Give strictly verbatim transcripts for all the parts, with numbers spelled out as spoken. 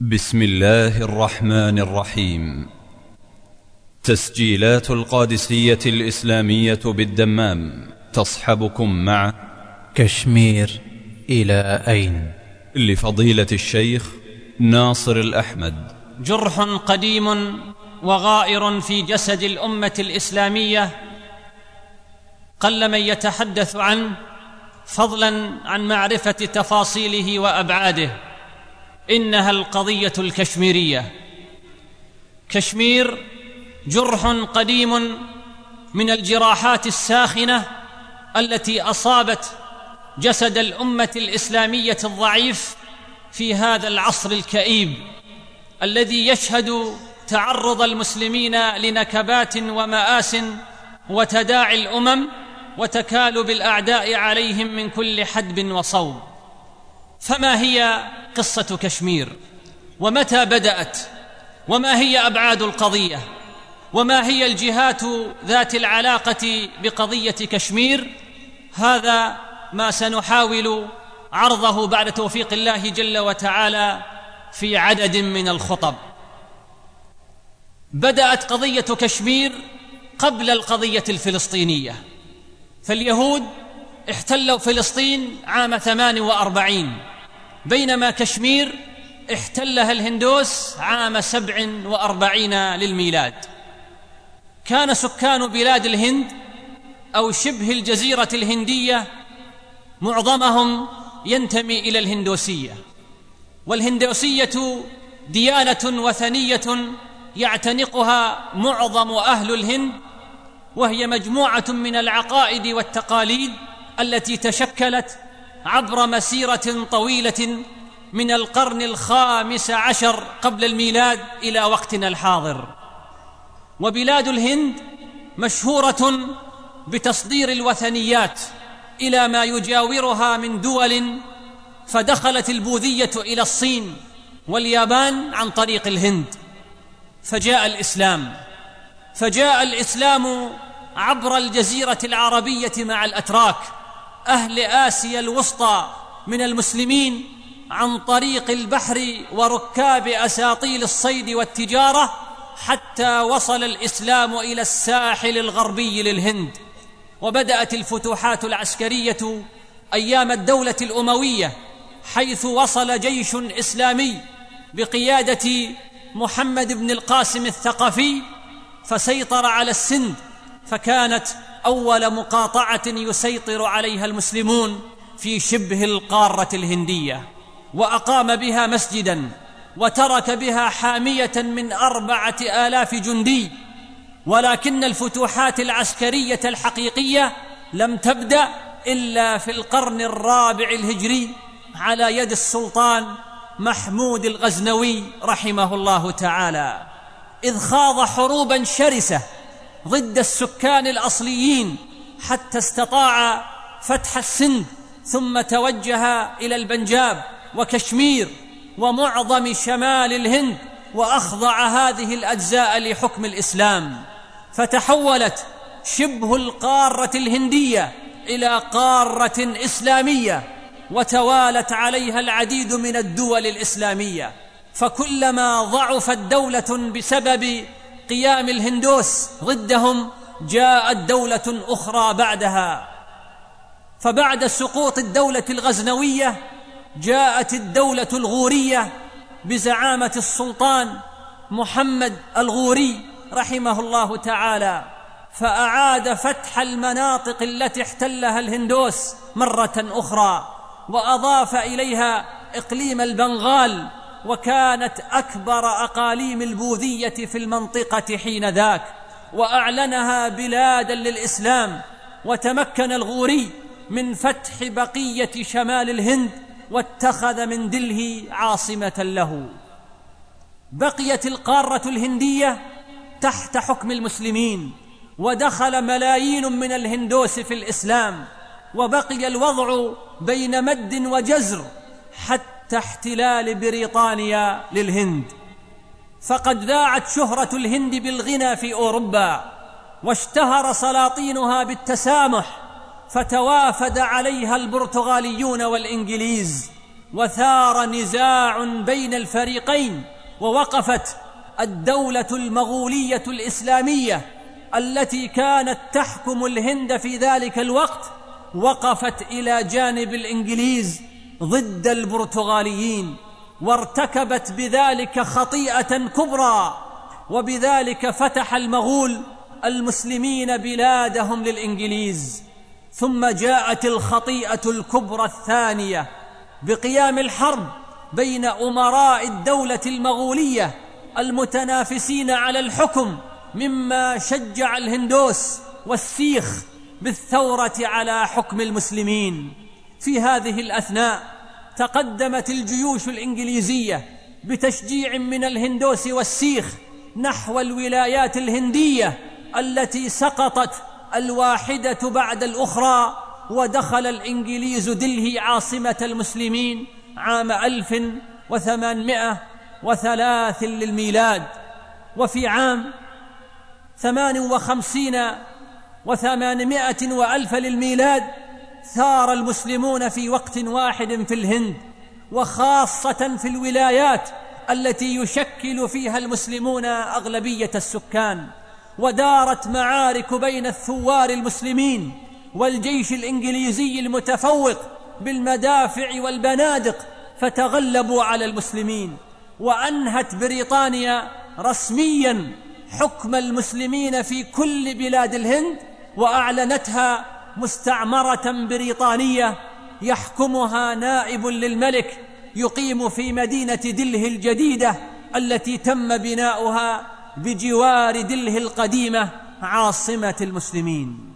بسم الله الرحمن الرحيم. تسجيلات القادسية الإسلامية بالدمام تصحبكم مع كشمير إلى أين؟ لفضيلة الشيخ ناصر الأحمد. جرح قديم وغائر في جسد الأمة الإسلامية، قل من يتحدث عنه فضلا عن معرفة تفاصيله وأبعاده. إنها القضية الكشميرية. كشمير جرح قديم من الجراحات الساخنة التي أصابت جسد الأمة الإسلامية الضعيف في هذا العصر الكئيب الذي يشهد تعرض المسلمين لنكبات ومآس وتداعي الأمم وتكالب الأعداء عليهم من كل حدب وصوب. فما هي قصة كشمير؟ ومتى بدأت؟ وما هي أبعاد القضية؟ وما هي الجهات ذات العلاقة بقضية كشمير؟ هذا ما سنحاول عرضه بعد توفيق الله جل وتعالى في عدد من الخطب. بدأت قضية كشمير قبل القضية الفلسطينية، فاليهود احتلوا فلسطين عام ثمان وأربعين، بينما كشمير احتلها الهندوس عام سبع وأربعين للميلاد. كان سكان بلاد الهند أو شبه الجزيرة الهندية معظمهم ينتمي إلى الهندوسية، والهندوسية ديانة وثنية يعتنقها معظم أهل الهند، وهي مجموعة من العقائد والتقاليد التي تشكلت عبر مسيرة طويلة من القرن الخامس عشر قبل الميلاد إلى وقتنا الحاضر. وبلاد الهند مشهورة بتصدير الوثنيات إلى ما يجاورها من دول، فدخلت البوذية إلى الصين واليابان عن طريق الهند، فجاء الإسلام فجاء الإسلام عبر الجزيرة العربية مع الأتراك أهل آسيا الوسطى من المسلمين عن طريق البحر وركاب أساطيل الصيد والتجارة، حتى وصل الإسلام إلى الساحل الغربي للهند. وبدأت الفتوحات العسكرية أيام الدولة الأموية، حيث وصل جيش إسلامي بقيادة محمد بن القاسم الثقفي فسيطر على السند، فكانت أول مقاطعة يسيطر عليها المسلمون في شبه القارة الهندية، وأقام بها مسجداً وترك بها حامية من أربعة آلاف جندي. ولكن الفتوحات العسكرية الحقيقية لم تبدأ إلا في القرن الرابع الهجري على يد السلطان محمود الغزنوي رحمه الله تعالى، إذ خاض حروباً شرسة ضد السكان الأصليين حتى استطاع فتح السند، ثم توجه إلى البنجاب وكشمير ومعظم شمال الهند، وأخضع هذه الأجزاء لحكم الإسلام، فتحولت شبه القارة الهندية إلى قارة إسلامية، وتوالت عليها العديد من الدول الإسلامية. فكلما ضعفت دولة بسبب قيام الهندوس ضدهم جاءت دولة أخرى بعدها. فبعد سقوط الدولة الغزنوية جاءت الدولة الغورية بزعامة السلطان محمد الغوري رحمه الله تعالى، فأعاد فتح المناطق التي احتلها الهندوس مرة أخرى، وأضاف إليها إقليم البنغال، وكانت أكبر أقاليم البوذية في المنطقة حين ذاك، وأعلنها بلادا للإسلام. وتمكن الغوري من فتح بقية شمال الهند، واتخذ من دلهي عاصمة له. بقيت القارة الهندية تحت حكم المسلمين، ودخل ملايين من الهندوس في الإسلام، وبقي الوضع بين مد وجزر حتى احتلال بريطانيا للهند. فقد ذاعت شهرة الهند بالغنى في أوروبا، واشتهر سلاطينها بالتسامح، فتوافد عليها البرتغاليون والإنجليز، وثار نزاع بين الفريقين، ووقفت الدولة المغولية الإسلامية التي كانت تحكم الهند في ذلك الوقت، وقفت إلى جانب الإنجليز ضد البرتغاليين، وارتكبت بذلك خطيئة كبرى، وبذلك فتح المغول المسلمين بلادهم للإنجليز. ثم جاءت الخطيئة الكبرى الثانية بقيام الحرب بين أمراء الدولة المغولية المتنافسين على الحكم، مما شجع الهندوس والسيخ بالثورة على حكم المسلمين. في هذه الأثناء تقدمت الجيوش الإنجليزية بتشجيع من الهندوس والسيخ نحو الولايات الهندية التي سقطت الواحدة بعد الأخرى، ودخل الإنجليز دلهي عاصمة المسلمين عام ألف وثمانمائة وثلاث للميلاد. وفي عام ثمان وخمسين وثمانمائة وألف للميلاد ثار المسلمون في وقت واحد في الهند، وخاصة في الولايات التي يشكل فيها المسلمون أغلبية السكان، ودارت معارك بين الثوار المسلمين والجيش الإنجليزي المتفوق بالمدافع والبنادق، فتغلبوا على المسلمين، وأنهت بريطانيا رسميا حكم المسلمين في كل بلاد الهند، وأعلنتها مستعمرة بريطانية يحكمها نائب للملك يقيم في مدينة دلهي الجديدة التي تم بناؤها بجوار دلهي القديمة عاصمة المسلمين.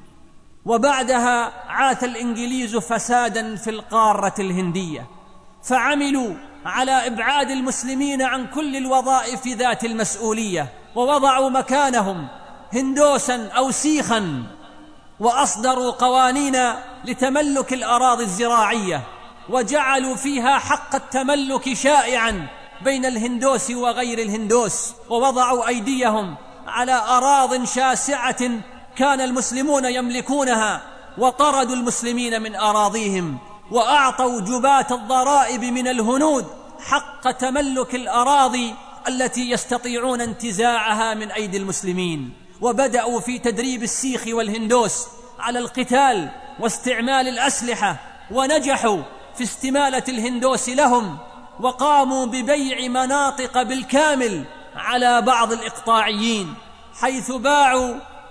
وبعدها عاث الإنجليز فسادا في القارة الهندية، فعملوا على إبعاد المسلمين عن كل الوظائف ذات المسؤولية، ووضعوا مكانهم هندوسا أو سيخا، وأصدروا قوانين لتملك الأراضي الزراعية، وجعلوا فيها حق التملك شائعا بين الهندوس وغير الهندوس، ووضعوا أيديهم على أراضٍ شاسعة كان المسلمون يملكونها، وطردوا المسلمين من أراضيهم، وأعطوا جباة الضرائب من الهنود حق تملك الأراضي التي يستطيعون انتزاعها من أيدي المسلمين، وبدأوا في تدريب السيخ والهندوس على القتال واستعمال الأسلحة، ونجحوا في استمالة الهندوس لهم، وقاموا ببيع مناطق بالكامل على بعض الإقطاعيين، حيث باعوا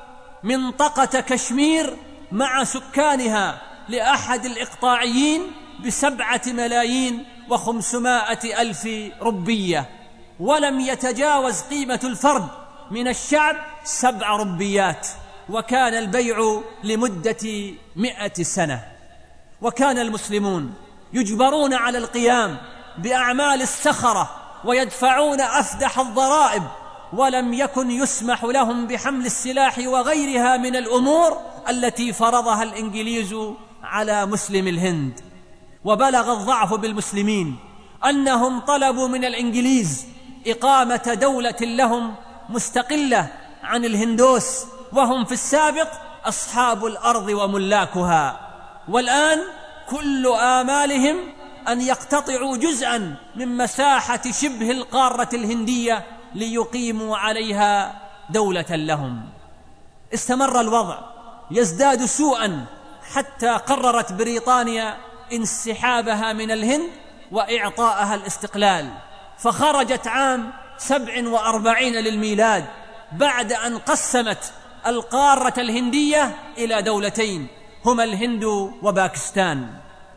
منطقة كشمير مع سكانها لأحد الإقطاعيين بسبعة ملايين وخمسمائة ألف ربية، ولم يتجاوز قيمة الفرد من الشعب سبع ربيات، وكان البيع لمدة مئة سنة. وكان المسلمون يجبرون على القيام بأعمال السخرة ويدفعون أفدح الضرائب، ولم يكن يسمح لهم بحمل السلاح وغيرها من الأمور التي فرضها الإنجليز على مسلم الهند. وبلغ الضعف بالمسلمين أنهم طلبوا من الإنجليز إقامة دولة لهم مستقلة عن الهندوس، وهم في السابق أصحاب الأرض وملاكها، والآن كل آمالهم أن يقتطعوا جزءا من مساحة شبه القارة الهندية ليقيموا عليها دولة لهم. استمر الوضع يزداد سوءا حتى قررت بريطانيا انسحابها من الهند وإعطائها الاستقلال، فخرجت عام سبع وأربعين للميلاد بعد أن قسمت القارة الهندية إلى دولتين هما الهند وباكستان.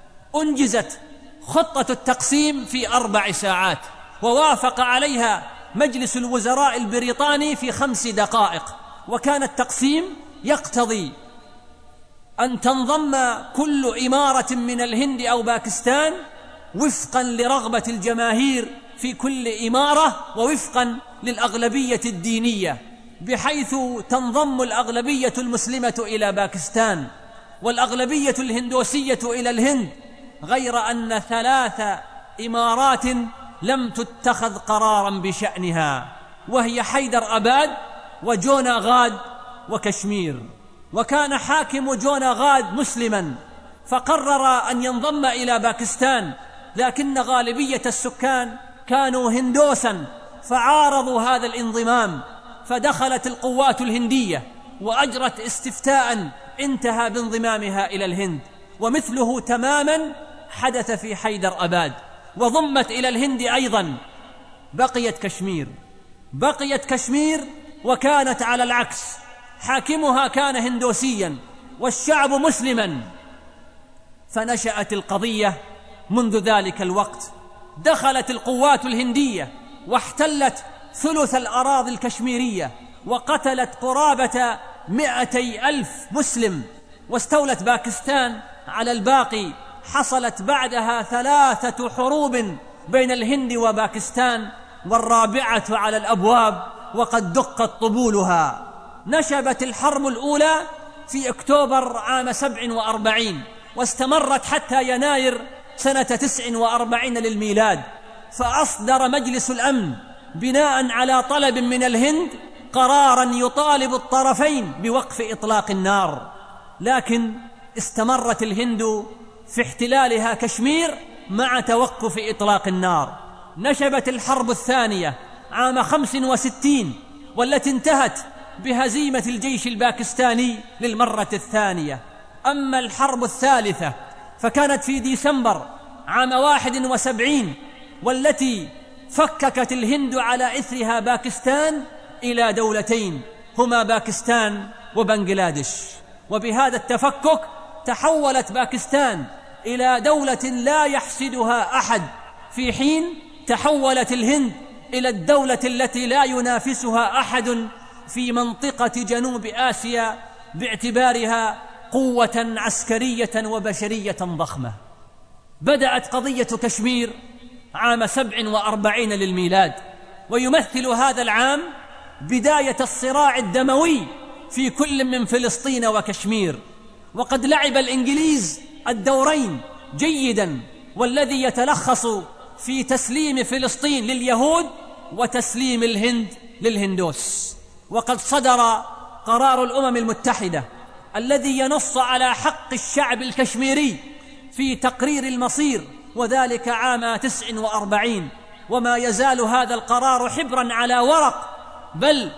أنجزت خطة التقسيم في أربع ساعات، ووافق عليها مجلس الوزراء البريطاني في خمس دقائق، وكان التقسيم يقتضي أن تنضم كل إمارة من الهند أو باكستان وفقا لرغبة الجماهير في كل إمارة، ووفقا للأغلبية الدينية، بحيث تنضم الأغلبية المسلمة إلى باكستان والأغلبية الهندوسية إلى الهند، غير أن ثلاث إمارات لم تتخذ قرارا بشأنها، وهي حيدر أباد وجوناغاد وكشمير. وكان حاكم جوناغاد مسلما، فقرر أن ينضم إلى باكستان لكن غالبية السكان كانوا هندوسا فعارضوا هذا الانضمام، فدخلت القوات الهندية وأجرت استفتاء انتهى بانضمامها إلى الهند. ومثله تماما حدث في حيدر أباد، وضمت إلى الهند أيضا. بقيت كشمير بقيت كشمير وكانت على العكس، حاكمها كان هندوسيا والشعب مسلما. فنشأت القضية منذ ذلك الوقت. دخلت القوات الهندية واحتلت ثلث الأراضي الكشميرية وقتلت قرابة مئتي ألف مسلم، واستولت باكستان على الباقي. حصلت بعدها ثلاثة حروب بين الهند وباكستان، والرابعة على الأبواب وقد دقت طبولها. نشبت الحرب الأولى في أكتوبر عام سبع وأربعين، واستمرت حتى يناير سنة تسع وأربعين للميلاد، فأصدر مجلس الأمن بناء على طلب من الهند قراراً يطالب الطرفين بوقف إطلاق النار. لكن استمرت الهند في احتلالها كشمير مع توقف إطلاق النار. نشبت الحرب الثانية عام خمس وستين، والتي انتهت بهزيمة الجيش الباكستاني للمرة الثانية. أما الحرب الثالثة فكانت في ديسمبر عام واحد وسبعين، والتي فككت الهند على إثرها باكستان إلى دولتين هما باكستان وبنغلاديش. وبهذا التفكك تحولت باكستان إلى دولة لا يحسدها أحد، في حين تحولت الهند إلى الدولة التي لا ينافسها أحد في منطقة جنوب آسيا باعتبارها قوة عسكرية وبشرية ضخمة. بدأت قضية كشمير عام سبع وأربعين للميلاد، ويمثل هذا العام بداية الصراع الدموي في كل من فلسطين وكشمير. وقد لعب الإنجليز الدورين جيدا، والذي يتلخص في تسليم فلسطين لليهود وتسليم الهند للهندوس. وقد صدر قرار الأمم المتحدة الذي ينص على حق الشعب الكشميري في تقرير المصير، وذلك عام تسع وأربعين. وما يزال هذا القرار حبرا على ورق، بل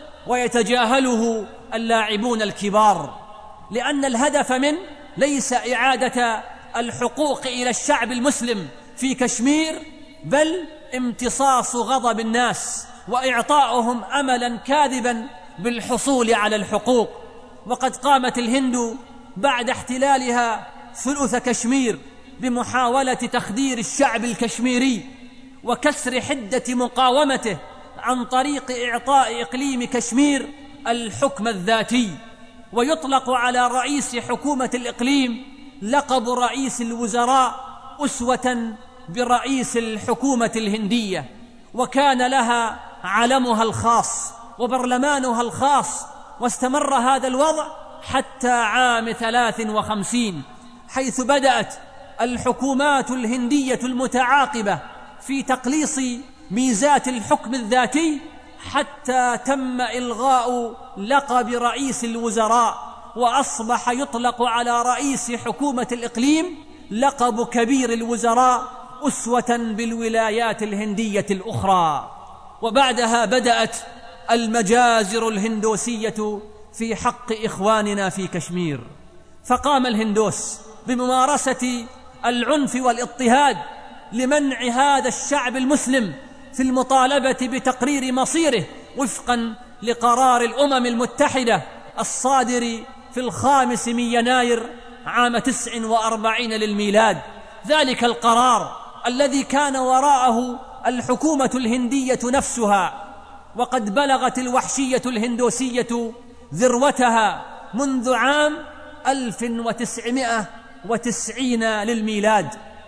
ويتجاهله اللاعبون الكبار، لأن الهدف منه ليس إعادة الحقوق إلى الشعب المسلم في كشمير، بل امتصاص غضب الناس وإعطاؤهم أملا كاذبا بالحصول على الحقوق. وقد قامت الهند بعد احتلالها ثلث كشمير بمحاولة تخدير الشعب الكشميري وكسر حدة مقاومته عن طريق إعطاء إقليم كشمير الحكم الذاتي. ويطلق على رئيس حكومة الإقليم لقب رئيس الوزراء أسوة برئيس الحكومة الهندية، وكان لها علمها الخاص وبرلمانها الخاص. واستمر هذا الوضع حتى عام ثلاث وخمسين، حيث بدأت الحكومات الهندية المتعاقبة في تقليص ميزات الحكم الذاتي، حتى تم إلغاء لقب رئيس الوزراء، وأصبح يطلق على رئيس حكومة الإقليم لقب كبير الوزراء أسوة بالولايات الهندية الأخرى. وبعدها بدأت المجازر الهندوسية في حق إخواننا في كشمير، فقام الهندوس بممارسة العنف والاضطهاد لمنع هذا الشعب المسلم في المطالبة بتقرير مصيره وفقا لقرار الأمم المتحدة الصادر في الخامس من يناير عام تسع وأربعين للميلاد. ذلك القرار الذي كان وراءه الحكومة الهندية نفسها، وقد بلغت الوحشية الهندوسية ذروتها منذ عام ألف وتسعمائة وتسعين للميلاد،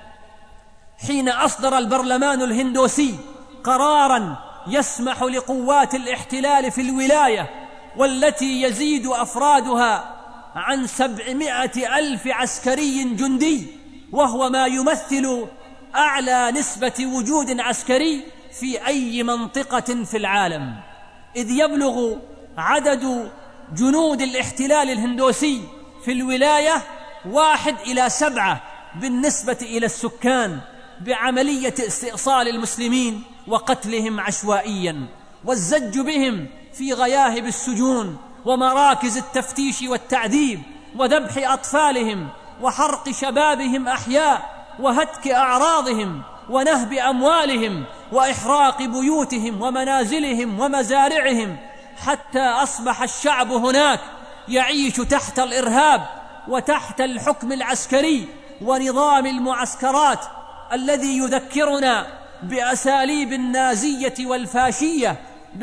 حين أصدر البرلمان الهندوسي قراراً يسمح لقوات الاحتلال في الولاية، والتي يزيد أفرادها عن سبعمائة ألف عسكري جندي، وهو ما يمثل أعلى نسبة وجود عسكري في أي منطقة في العالم، إذ يبلغ عدد جنود الاحتلال الهندوسي في الولاية واحد إلى سبعة بالنسبة إلى السكان. بعملية استئصال المسلمين وقتلهم عشوائيا، والزج بهم في غياهب السجون ومراكز التفتيش والتعذيب، وذبح أطفالهم وحرق شبابهم أحياء، وهتك أعراضهم ونهب أموالهم وإحراق بيوتهم ومنازلهم ومزارعهم، حتى أصبح الشعب هناك يعيش تحت الإرهاب وتحت الحكم العسكري ونظام المعسكرات الذي يذكرنا بأساليب النازية والفاشية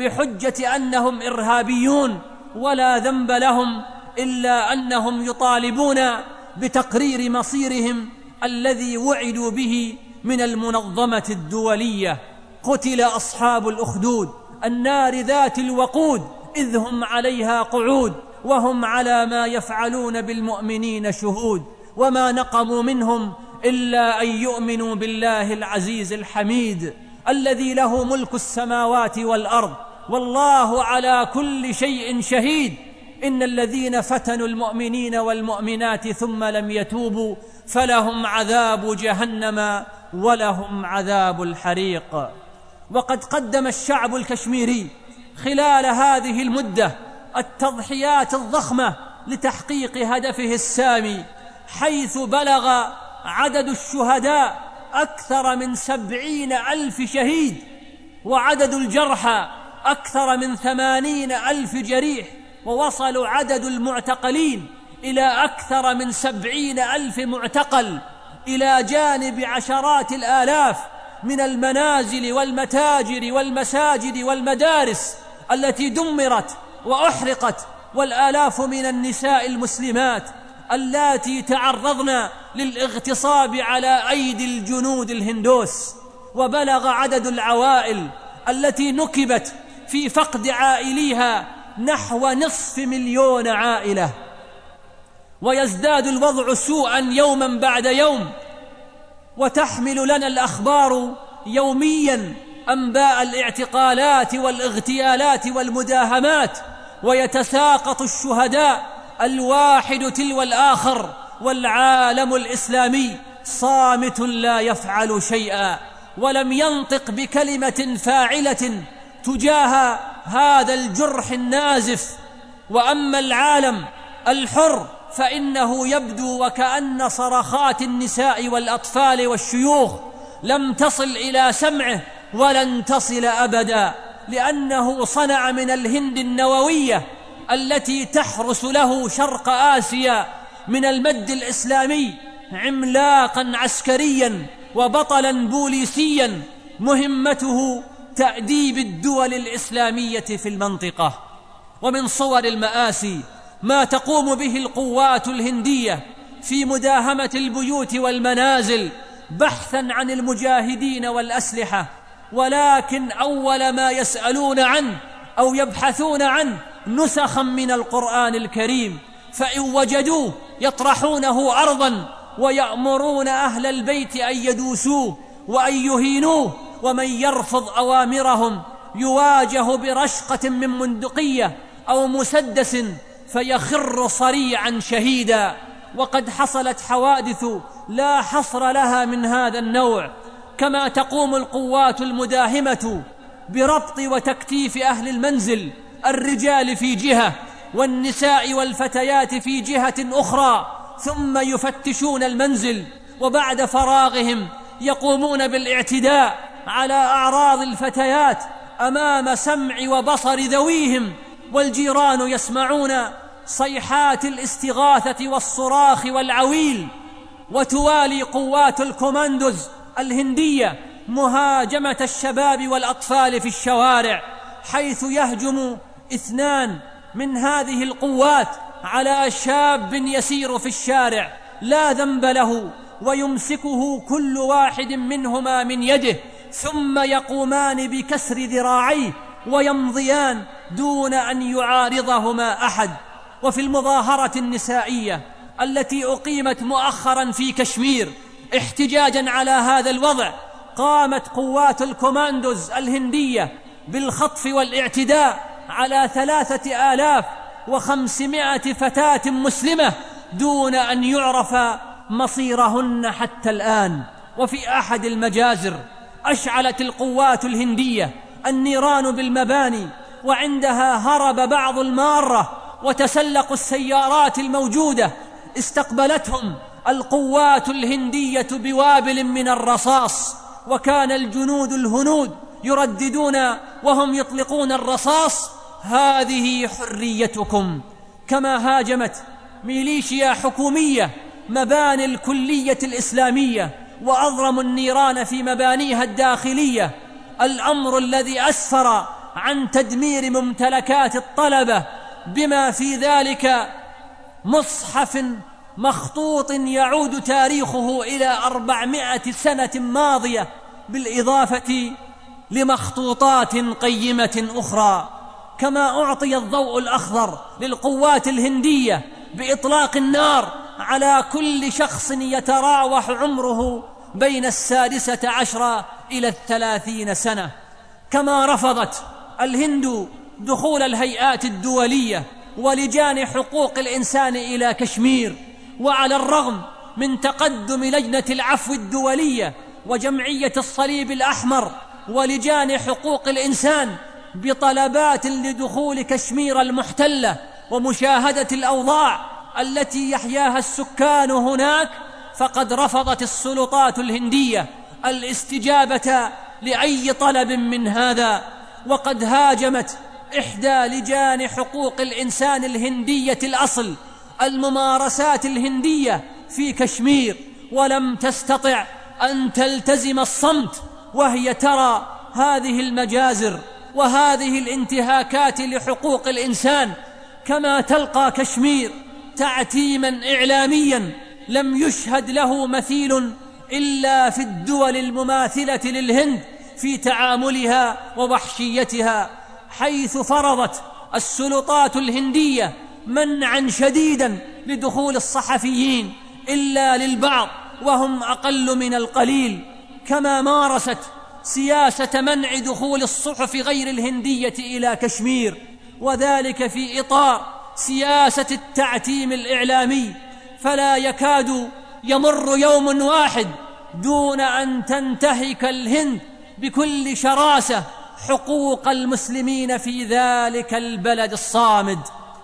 بحجة أنهم إرهابيون ولا ذنب لهم إلا أنهم يطالبون بتقرير مصيرهم الذي وعدوا به من المنظمة الدولية. قتل أصحاب الأخدود النار ذات الوقود إذ هم عليها قعود وهم على ما يفعلون بالمؤمنين شهود، وما نقموا منهم إلا أن يؤمنوا بالله العزيز الحميد الذي له ملك السماوات والأرض والله على كل شيء شهيد. إن الذين فتنوا المؤمنين والمؤمنات ثم لم يتوبوا فلهم عذاب جهنم ولهم عذاب الحريق. وقد قدم الشعب الكشميري خلال هذه المدة التضحيات الضخمة لتحقيق هدفه السامي، حيث بلغ عدد الشهداء أكثر من سبعين ألف شهيد، وعدد الجرحى أكثر من ثمانين ألف جريح، ووصل عدد المعتقلين إلى أكثر من سبعين ألف معتقل، إلى جانب عشرات الآلاف من المنازل والمتاجر والمساجد والمدارس التي دمرت وأحرقت، والآلاف من النساء المسلمات اللاتي تعرضن للاغتصاب على أيدي الجنود الهندوس. وبلغ عدد العوائل التي نكبت في فقد عائليها نحو نصف مليون عائلة، ويزداد الوضع سوءا يوما بعد يوم، وتحمل لنا الأخبار يوميا أنباء الاعتقالات والاغتيالات والمداهمات، ويتساقط الشهداء الواحد تلو الآخر، والعالم الإسلامي صامت لا يفعل شيئا ولم ينطق بكلمة فاعلة تجاه هذا الجرح النازف. وأما العالم الحر فإنه يبدو وكأن صرخات النساء والأطفال والشيوخ لم تصل إلى سمعه ولن تصل أبدا، لأنه صنع من الهند النووية التي تحرس له شرق آسيا من المد الإسلامي عملاقا عسكريا وبطلا بوليسيا مهمته تأديب الدول الإسلامية في المنطقة. ومن صور المآسي ما تقوم به القوات الهندية في مداهمة البيوت والمنازل بحثا عن المجاهدين والأسلحة، ولكن أول ما يسألون عنه أو يبحثون عنه نسخا من القرآن الكريم، فإن وجدوه يطرحونه أرضا ويأمرون أهل البيت أن يدوسوه وأن يهينوه، ومن يرفض أوامرهم يواجه برشقة من بندقية أو مسدس فيخر صريعا شهيدا. وقد حصلت حوادث لا حصر لها من هذا النوع، كما تقوم القوات المداهمة بربط وتكتيف أهل المنزل الرجال في جهة والنساء والفتيات في جهة أخرى، ثم يفتشون المنزل، وبعد فراغهم يقومون بالاعتداء على أعراض الفتيات أمام سمع وبصر ذويهم، والجيران يسمعون صيحات الاستغاثة والصراخ والعويل. وتوالي قوات الكوماندوز الهندية مهاجمة الشباب والأطفال في الشوارع، حيث يهجم اثنان من هذه القوات على شاب يسير في الشارع لا ذنب له، ويمسكه كل واحد منهما من يده، ثم يقومان بكسر ذراعيه ويمضيان دون أن يعارضهما أحد. وفي المظاهرة النسائية التي أقيمت مؤخرا في كشمير احتجاجا على هذا الوضع، قامت قوات الكوماندوز الهندية بالخطف والاعتداء على ثلاثة آلاف وخمسمائة فتاة مسلمة دون أن يعرف مصيرهن حتى الآن. وفي أحد المجازر أشعلت القوات الهندية النيران بالمباني، وعندها هرب بعض المارة وتسلقوا السيارات الموجودة. استقبلتهم القوات الهندية بوابل من الرصاص، وكان الجنود الهنود يرددون وهم يطلقون الرصاص: هذه حريتكم. كما هاجمت ميليشيا حكومية مباني الكلية الإسلامية وأضرموا النيران في مبانيها الداخلية، الأمر الذي أسفر عن تدمير ممتلكات الطلبة، بما في ذلك مصحف مخطوط يعود تاريخه إلى أربعمائة سنة ماضية، بالإضافة لمخطوطات قيمة أخرى. كما أعطي الضوء الأخضر للقوات الهندية بإطلاق النار على كل شخص يتراوح عمره بين السادسة عشرة إلى الثلاثين سنة. كما رفضت الهند دخول الهيئات الدولية ولجان حقوق الإنسان إلى كشمير، وعلى الرغم من تقدم لجنة العفو الدولية وجمعية الصليب الأحمر ولجان حقوق الإنسان بطلبات لدخول كشمير المحتلة ومشاهدة الأوضاع التي يحياها السكان هناك، فقد رفضت السلطات الهندية الاستجابة لأي طلب من هذا. وقد هاجمت إحدى لجان حقوق الإنسان الهندية الأصل الممارسات الهندية في كشمير، ولم تستطع أن تلتزم الصمت وهي ترى هذه المجازر وهذه الانتهاكات لحقوق الإنسان. كما تلقى كشمير تعتيما إعلاميا لم يشهد له مثيل إلا في الدول المماثلة للهند في تعاملها ووحشيتها، حيث فرضت السلطات الهندية منعا شديدا لدخول الصحفيين إلا للبعض وهم أقل من القليل. كما مارست سياسة منع دخول الصحف غير الهندية إلى كشمير، وذلك في إطار سياسة التعتيم الإعلامي، فلا يكاد يمر يوم واحد دون أن تنتهك الهند بكل شراسة حقوق المسلمين في ذلك البلد الصامد،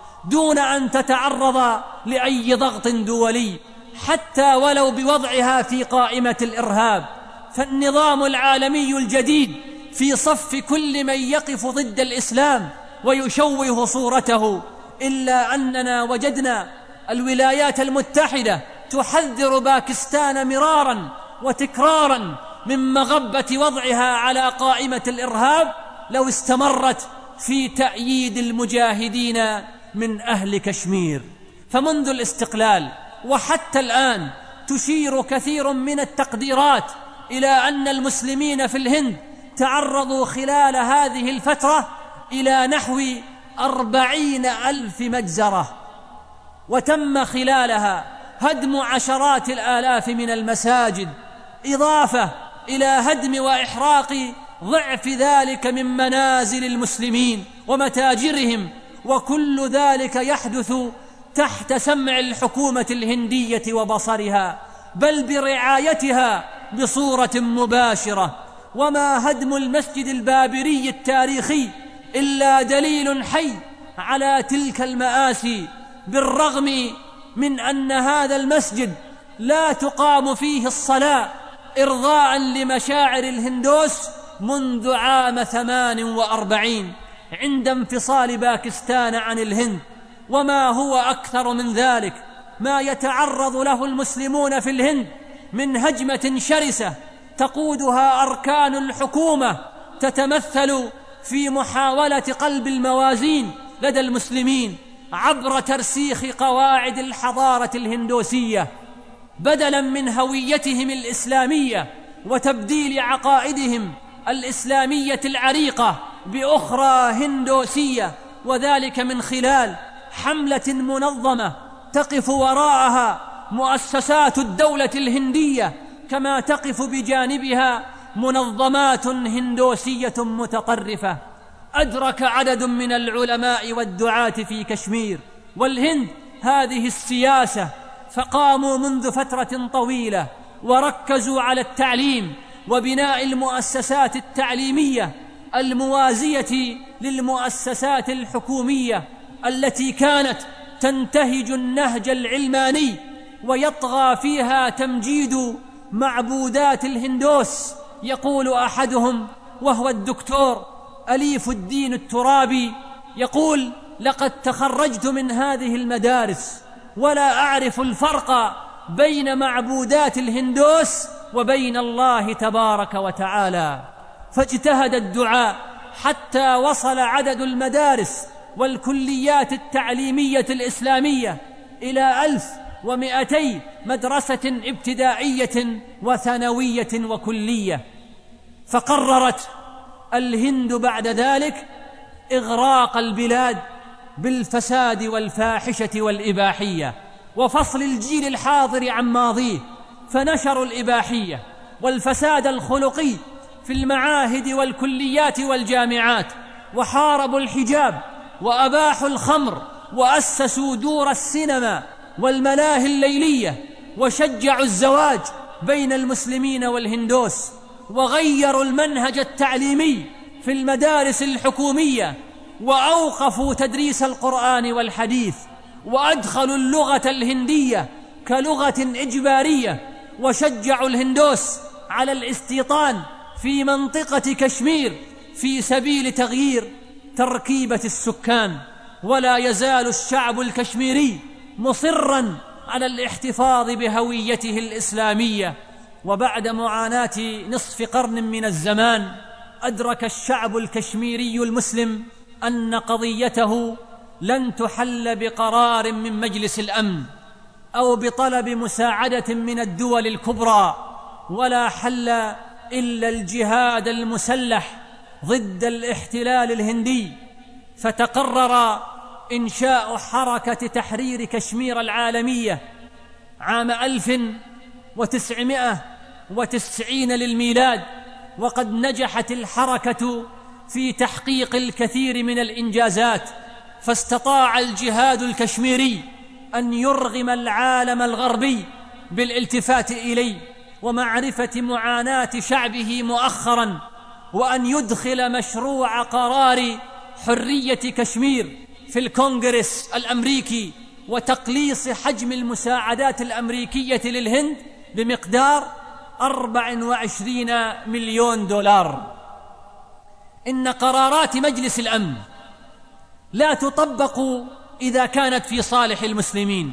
دون أن تتعرض لأي ضغط دولي حتى ولو بوضعها في قائمة الإرهاب. فالنظام العالمي الجديد في صف كل من يقف ضد الإسلام ويشوه صورته، إلا أننا وجدنا الولايات المتحدة تحذر باكستان مرارا وتكرارا من مغبة وضعها على قائمة الإرهاب لو استمرت في تأييد المجاهدين من أهل كشمير. فمنذ الاستقلال وحتى الآن تشير كثير من التقديرات إلى أن المسلمين في الهند تعرضوا خلال هذه الفترة إلى نحو أربعين ألف مجزرة، وتم خلالها هدم عشرات الآلاف من المساجد، إضافة إلى هدم وإحراق ضعف ذلك من منازل المسلمين ومتاجرهم، وكل ذلك يحدث تحت سمع الحكومة الهندية وبصرها، بل برعايتها بصورة مباشرة. وما هدم المسجد البابري التاريخي إلا دليل حي على تلك المآسي، بالرغم من أن هذا المسجد لا تقام فيه الصلاة إرضاء لمشاعر الهندوس منذ عام ثمان وأربعين عند انفصال باكستان عن الهند. وما هو أكثر من ذلك ما يتعرض له المسلمون في الهند من هجمة شرسة تقودها أركان الحكومة، تتمثل في محاولة قلب الموازين لدى المسلمين عبر ترسيخ قواعد الحضارة الهندوسية بدلا من هويتهم الإسلامية، وتبديل عقائدهم الإسلامية العريقة بأخرى هندوسية، وذلك من خلال حملة منظمة تقف وراءها مؤسسات الدولة الهندية، كما تقف بجانبها منظمات هندوسية متطرفة. أدرك عدد من العلماء والدعاة في كشمير والهند هذه السياسة، فقاموا منذ فترة طويلة وركزوا على التعليم وبناء المؤسسات التعليمية الموازية للمؤسسات الحكومية التي كانت تنتهج النهج العلماني ويطغى فيها تمجيد معبودات الهندوس. يقول أحدهم وهو الدكتور أليف الدين الترابي، يقول: لقد تخرجت من هذه المدارس ولا أعرف الفرق بين معبودات الهندوس وبين الله تبارك وتعالى. فاجتهد الدعاء حتى وصل عدد المدارس والكليات التعليمية الإسلامية إلى ألف ومئتي مدرسة ابتدائية وثانوية وكلية. فقررت الهند بعد ذلك إغراق البلاد بالفساد والفاحشة والإباحية وفصل الجيل الحاضر عن ماضيه، فنشروا الإباحية والفساد الخلقي في المعاهد والكليات والجامعات، وحاربوا الحجاب وأباحوا الخمر، وأسسوا دور السينما والملاهي الليلية، وشجعوا الزواج بين المسلمين والهندوس، وغيروا المنهج التعليمي في المدارس الحكومية، وأوقفوا تدريس القرآن والحديث، وأدخلوا اللغة الهندية كلغة إجبارية، وشجعوا الهندوس على الاستيطان في منطقة كشمير في سبيل تغيير تركيبة السكان. ولا يزال الشعب الكشميري مصراً على الاحتفاظ بهويته الإسلامية. وبعد معاناة نصف قرن من الزمان أدرك الشعب الكشميري المسلم أن قضيته لن تحل بقرار من مجلس الأمن أو بطلب مساعدة من الدول الكبرى، ولا حل إلا الجهاد المسلح ضد الاحتلال الهندي. فتقرر إنشاء حركة تحرير كشمير العالمية عام ألف وتسعمائة وتسعين للميلاد، وقد نجحت الحركة في تحقيق الكثير من الإنجازات. فاستطاع الجهاد الكشميري أن يرغم العالم الغربي بالالتفات إليه ومعرفة معاناة شعبه مؤخرا، وأن يدخل مشروع قرار حرية كشمير في الكونغرس الأمريكي، وتقليص حجم المساعدات الأمريكية للهند بمقدار أربعة وعشرين مليون دولار. إن قرارات مجلس الأمن لا تطبق إذا كانت في صالح المسلمين،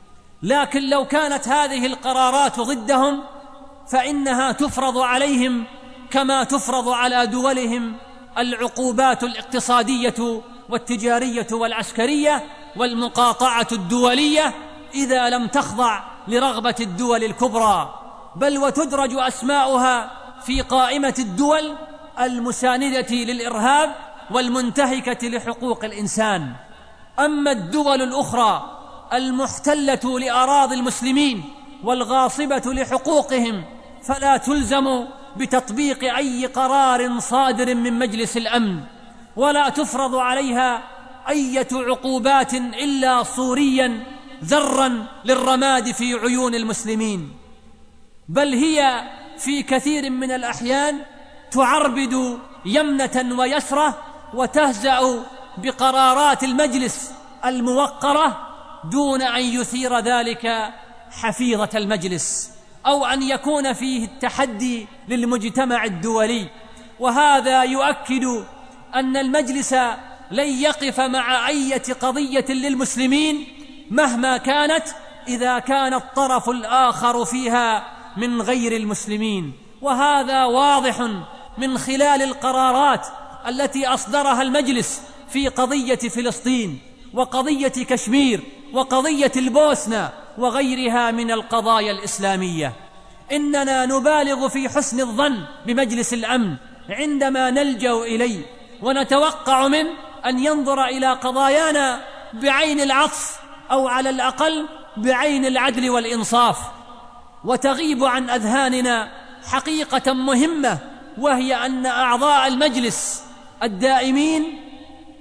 لكن لو كانت هذه القرارات ضدهم فإنها تفرض عليهم كما تفرض على دولهم العقوبات الاقتصادية والتجارية والعسكرية والمقاطعة الدولية إذا لم تخضع لرغبة الدول الكبرى، بل وتدرج أسماؤها في قائمة الدول المساندة للإرهاب والمنتهكة لحقوق الإنسان. أما الدول الأخرى المحتلة لأراضي المسلمين والغاصبة لحقوقهم فلا تلزم بتطبيق أي قرار صادر من مجلس الأمن، ولا تفرض عليها أي عقوبات إلا صوريا ذرا للرماد في عيون المسلمين، بل هي في كثير من الأحيان تعربد يمنة ويسرة وتهزأ بقرارات المجلس الموقرة دون أن يثير ذلك حفيظة المجلس أو أن يكون فيه التحدي للمجتمع الدولي. وهذا يؤكد أن المجلس لن يقف مع أي قضية للمسلمين مهما كانت إذا كان الطرف الآخر فيها من غير المسلمين. وهذا واضح من خلال القرارات التي أصدرها المجلس في قضية فلسطين وقضية كشمير وقضية البوسنة وغيرها من القضايا الإسلامية. إننا نبالغ في حسن الظن بمجلس الأمن عندما نلجأ إليه، ونتوقع منه أن ينظر إلى قضايانا بعين العطف أو على الأقل بعين العدل والإنصاف. وتغيب عن أذهاننا حقيقة مهمة، وهي أن أعضاء المجلس الدائمين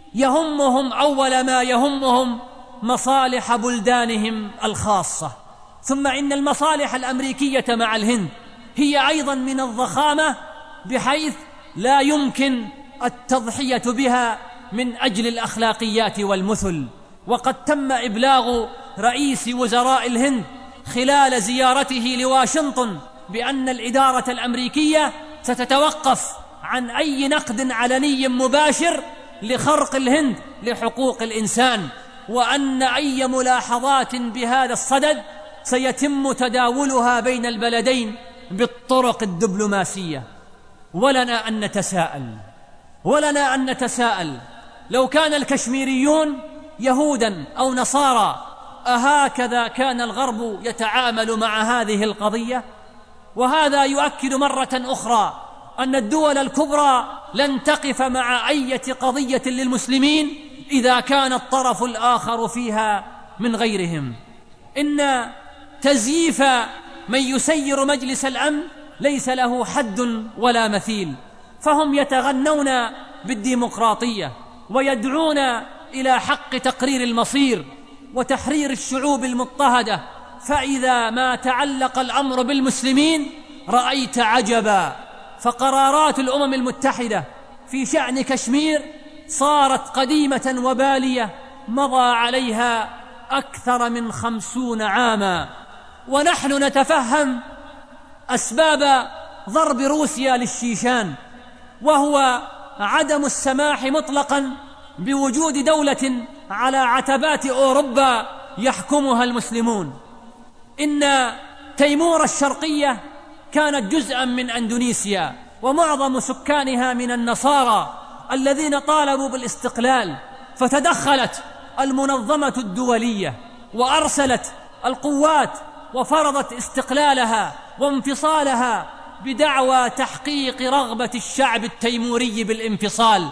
يهمهم أول ما يهمهم مصالح بلدانهم الخاصة، ثم إن المصالح الأمريكية مع الهند هي أيضا من الضخامة بحيث لا يمكن التضحية بها من أجل الأخلاقيات والمثل. وقد تم إبلاغ رئيس وزراء الهند خلال زيارته لواشنطن بأن الإدارة الأمريكية ستتوقف عن أي نقد علني مباشر لخرق الهند لحقوق الإنسان، وأن أي ملاحظات بهذا الصدد سيتم تداولها بين البلدين بالطرق الدبلوماسية. ولنا أن نتساءل ولنا أن نتساءل لو كان الكشميريون يهودا أو نصارى أهكذا كان الغرب يتعامل مع هذه القضية؟ وهذا يؤكد مرة أخرى أن الدول الكبرى لن تقف مع أي قضية للمسلمين إذا كان الطرف الآخر فيها من غيرهم. إن تزييف من يسير مجلس الأمن ليس له حد ولا مثيل، فهم يتغنون بالديمقراطية ويدعون إلى حق تقرير المصير وتحرير الشعوب المضطهدة، فإذا ما تعلق الأمر بالمسلمين رأيت عجبا، فقرارات الأمم المتحدة في شأن كشمير صارت قديمة وبالية مضى عليها أكثر من خمسون عاما. ونحن نتفهم أسباب ضرب روسيا للشيشان، وهو عدم السماح مطلقا بوجود دولة على عتبات أوروبا يحكمها المسلمون. إن تيمور الشرقية كانت جزءا من أندونيسيا، ومعظم سكانها من النصارى الذين طالبوا بالاستقلال، فتدخلت المنظمة الدولية وأرسلت القوات وفرضت استقلالها وانفصالها بدعوى تحقيق رغبة الشعب التيموري بالانفصال،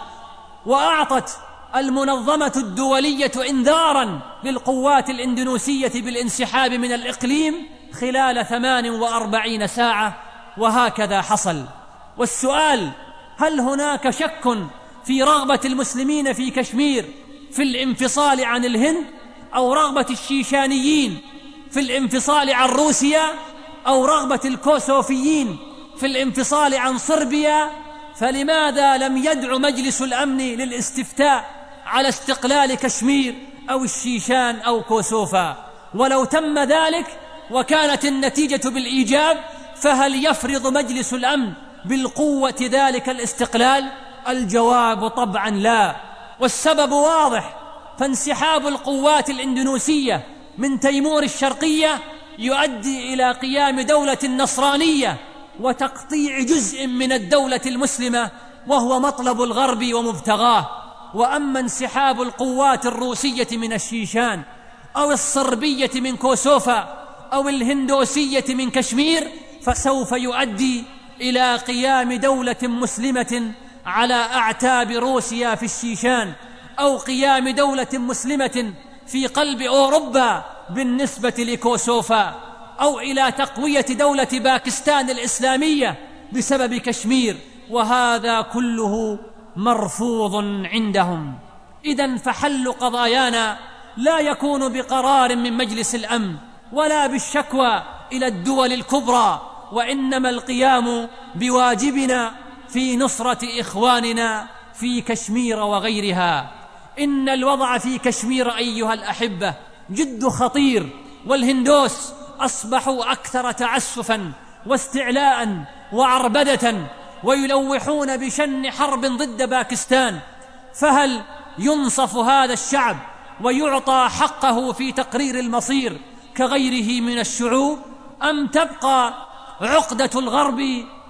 وأعطت المنظمة الدولية إنذارا للقوات الإندونيسية بالانسحاب من الإقليم خلال ثمان وأربعين ساعة، وهكذا حصل. والسؤال: هل هناك شك في رغبة المسلمين في كشمير في الانفصال عن الهند، أو رغبة الشيشانيين في الانفصال عن روسيا، أو رغبة الكوسوفيين في الانفصال عن صربيا؟ فلماذا لم يدع مجلس الأمن للاستفتاء على استقلال كشمير أو الشيشان أو كوسوفا؟ ولو تم ذلك وكانت النتيجة بالإيجاب، فهل يفرض مجلس الأمن بالقوة ذلك الاستقلال؟ الجواب طبعا لا، والسبب واضح، فانسحاب القوات الإندونيسية من تيمور الشرقية يؤدي إلى قيام دولة نصرانية وتقطيع جزء من الدولة المسلمة، وهو مطلب الغرب ومبتغاه. وأما انسحاب القوات الروسية من الشيشان أو الصربية من كوسوفا أو الهندوسية من كشمير، فسوف يؤدي إلى قيام دولة مسلمة على أعتاب روسيا في الشيشان، أو قيام دولة مسلمة في قلب أوروبا بالنسبة لكوسوفا، أو إلى تقوية دولة باكستان الإسلامية بسبب كشمير، وهذا كله مرفوض عندهم. إذن فحل قضايانا لا يكون بقرار من مجلس الأمن ولا بالشكوى إلى الدول الكبرى، وإنما القيام بواجبنا في نصرة إخواننا في كشمير وغيرها. إن الوضع في كشمير أيها الأحبة جد خطير، والهندوس أصبحوا أكثر تعسفا واستعلاء وعربدة، ويلوحون بشن حرب ضد باكستان. فهل ينصف هذا الشعب ويعطى حقه في تقرير المصير كغيره من الشعوب، أم تبقى عقدة الغرب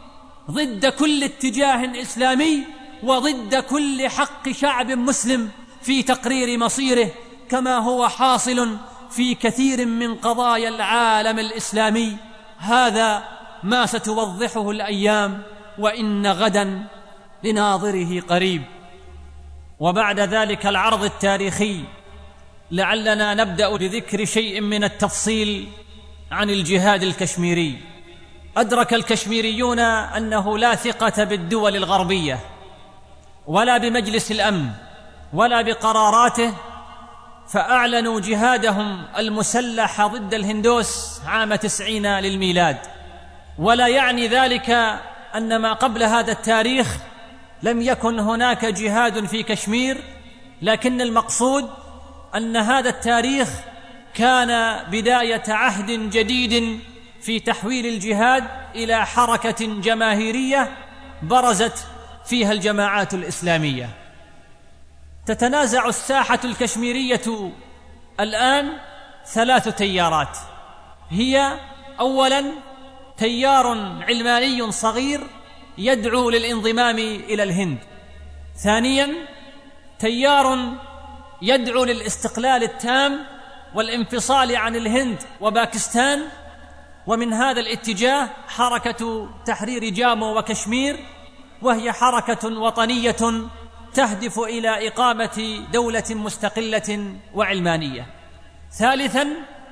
ضد كل اتجاه إسلامي وضد كل حق شعب مسلم في تقرير مصيره، كما هو حاصل في كثير من قضايا العالم الإسلامي؟ هذا ما ستوضحه الأيام، وإن غدا لناظره قريب. وبعد ذلك العرض التاريخي لعلنا نبدأ بذكر شيء من التفصيل عن الجهاد الكشميري. أدرك الكشميريون أنه لا ثقة بالدول الغربية ولا بمجلس الأمن ولا بقراراته فأعلنوا جهادهم المسلح ضد الهندوس عام تسعين للميلاد. ولا يعني ذلك أن ما قبل هذا التاريخ لم يكن هناك جهاد في كشمير، لكن المقصود أن هذا التاريخ كان بداية عهد جديد في تحويل الجهاد إلى حركة جماهيرية برزت فيها الجماعات الإسلامية. تتنازع الساحة الكشميرية الآن ثلاث تيارات، هي أولاً تيار علماني صغير يدعو للانضمام إلى الهند، ثانياً تيار يدعو للاستقلال التام والانفصال عن الهند وباكستان، ومن هذا الاتجاه حركة تحرير جامو وكشمير، وهي حركة وطنية تهدف إلى إقامة دولة مستقلة وعلمانية. ثالثاً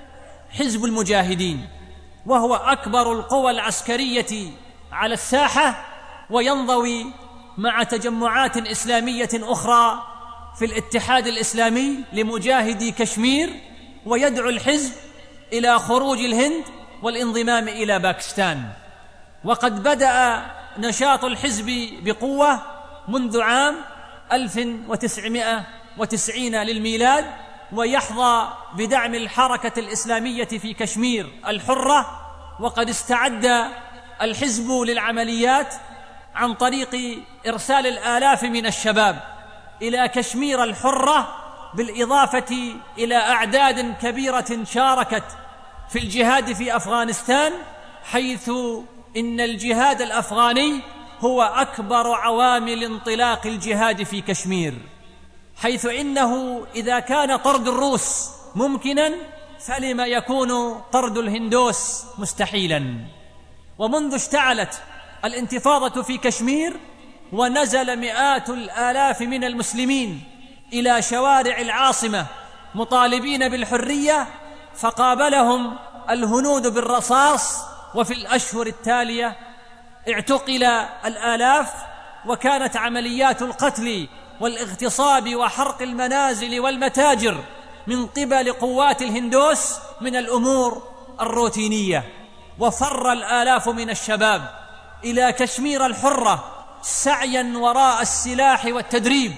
حزب المجاهدين، وهو أكبر القوى العسكرية على الساحة، وينضوي مع تجمعات إسلامية أخرى في الاتحاد الإسلامي لمجاهدي كشمير، ويدعو الحزب إلى خروج الهند والانضمام إلى باكستان. وقد بدأ نشاط الحزب بقوة منذ عام ألف وتسعمائة وتسعين للميلاد، ويحظى بدعم الحركة الإسلامية في كشمير الحرة. وقد استعد الحزب للعمليات عن طريق إرسال الآلاف من الشباب إلى كشمير الحرة، بالإضافة إلى أعداد كبيرة شاركت في الجهاد في أفغانستان، حيث إن الجهاد الأفغاني هو أكبر عوامل انطلاق الجهاد في كشمير، حيث إنه إذا كان طرد الروس ممكناً فلما يكون طرد الهندوس مستحيلاً. ومنذ اشتعلت الانتفاضة في كشمير ونزل مئات الآلاف من المسلمين إلى شوارع العاصمة مطالبين بالحرية، فقابلهم الهنود بالرصاص، وفي الأشهر التالية اعتقل الآلاف، وكانت عمليات القتل والاغتصاب وحرق المنازل والمتاجر من قبل قوات الهندوس من الأمور الروتينية. وفر الآلاف من الشباب إلى كشمير الحرة سعيا وراء السلاح والتدريب،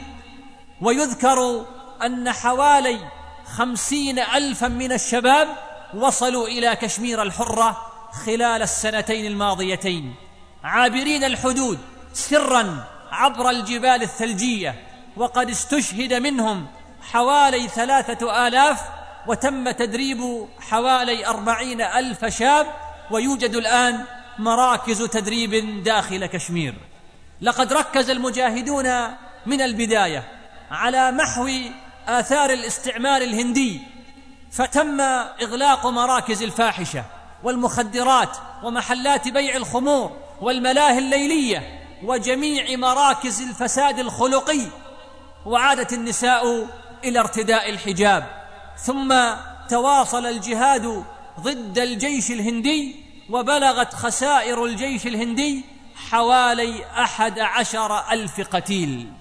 ويذكر أن حوالي خمسين ألفا من الشباب وصلوا إلى كشمير الحرة خلال السنتين الماضيتين، عابرين الحدود سرا عبر الجبال الثلجية، وقد استشهد منهم حوالي ثلاثة آلاف، وتم تدريب حوالي أربعين ألف شاب، ويوجد الآن مراكز تدريب داخل كشمير. لقد ركز المجاهدون من البداية على محو آثار الاستعمار الهندي، فتم إغلاق مراكز الفاحشة والمخدرات ومحلات بيع الخمور والملاهي الليلية وجميع مراكز الفساد الخلقي، وعادت النساء إلى ارتداء الحجاب. ثم تواصل الجهاد ضد الجيش الهندي، وبلغت خسائر الجيش الهندي حوالي أحد عشر ألف قتيل.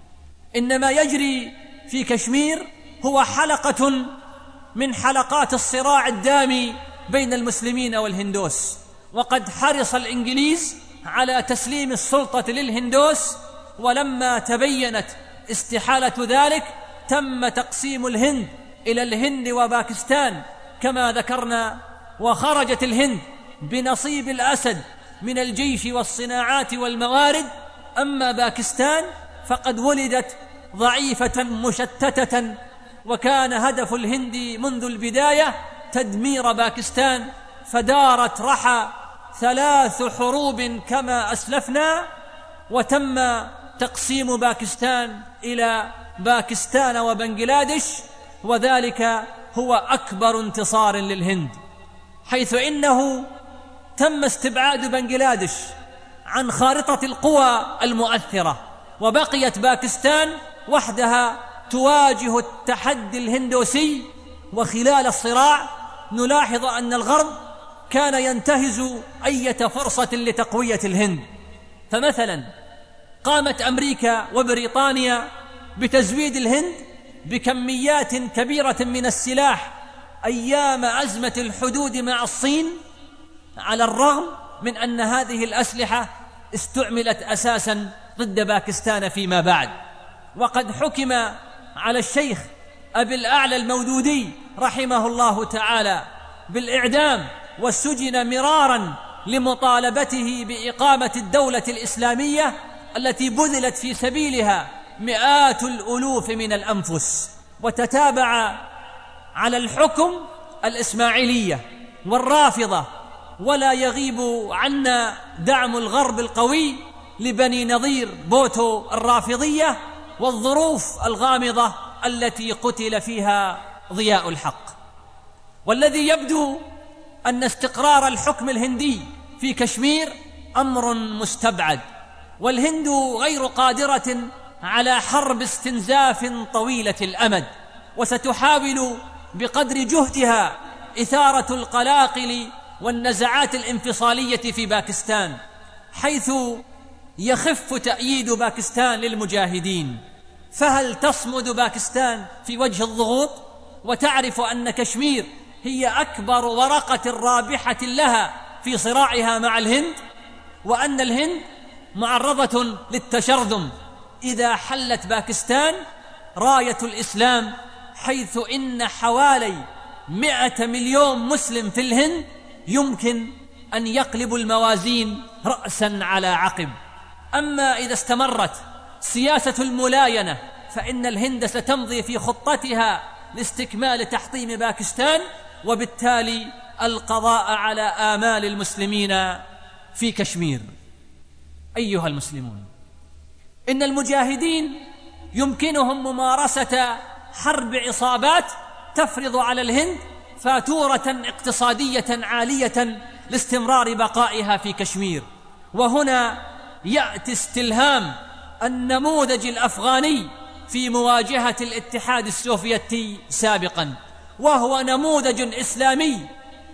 إن ما يجري في كشمير هو حلقة من حلقات الصراع الدامي بين المسلمين والهندوس، وقد حرص الإنجليز على تسليم السلطة للهندوس، ولما تبينت استحالة ذلك تم تقسيم الهند إلى الهند وباكستان كما ذكرنا، وخرجت الهند بنصيب الأسد من الجيش والصناعات والموارد، أما باكستان فقد ولدت ضعيفة مشتتة، وكان هدف الهند منذ البداية تدمير باكستان، فدارت رحى ثلاث حروب كما أسلفنا، وتم تقسيم باكستان إلى باكستان وبنغلاديش، وذلك هو أكبر انتصار للهند، حيث إنه تم استبعاد بنغلاديش عن خارطة القوى المؤثرة، وبقيت باكستان وحدها تواجه التحدي الهندوسي. وخلال الصراع نلاحظ أن الغرب كان ينتهز أي فرصة لتقوية الهند، فمثلا قامت أمريكا وبريطانيا بتزويد الهند بكميات كبيرة من السلاح أيام أزمة الحدود مع الصين، على الرغم من أن هذه الأسلحة استعملت أساساً ضد باكستان فيما بعد. وقد حكم على الشيخ أبي الأعلى المودودي رحمه الله تعالى بالإعدام، والسجن مراراً لمطالبته بإقامة الدولة الإسلامية التي بذلت في سبيلها مئات الألوف من الأنفس. وتتابع على الحكم الإسماعيلية والرافضة، ولا يغيب عنا دعم الغرب القوي لبني نظير بوتو الرافضية والظروف الغامضة التي قتل فيها ضياء الحق. والذي يبدو أن استقرار الحكم الهندي في كشمير أمر مستبعد، والهند غير قادرة على حرب استنزاف طويلة الأمد، وستحاول بقدر جهدها إثارة القلاقل والنزعات الانفصالية في باكستان، حيث يخف تأييد باكستان للمجاهدين. فهل تصمد باكستان في وجه الضغوط وتعرف أن كشمير هي أكبر ورقة رابحة لها في صراعها مع الهند، وأن الهند معرضة للتشرذم إذا حلت باكستان راية الإسلام، حيث إن حوالي مئة مليون مسلم في الهند يمكن أن يقلبوا الموازين رأسا على عقب. أما إذا استمرت سياسة الملاينة فإن الهند ستمضي في خطتها لاستكمال تحطيم باكستان، وبالتالي القضاء على آمال المسلمين في كشمير. أيها المسلمون، إن المجاهدين يمكنهم ممارسة حرب عصابات تفرض على الهند فاتورة اقتصادية عالية لاستمرار بقائها في كشمير. وهنا يأتي استلهام النموذج الأفغاني في مواجهة الاتحاد السوفيتي سابقا، وهو نموذج إسلامي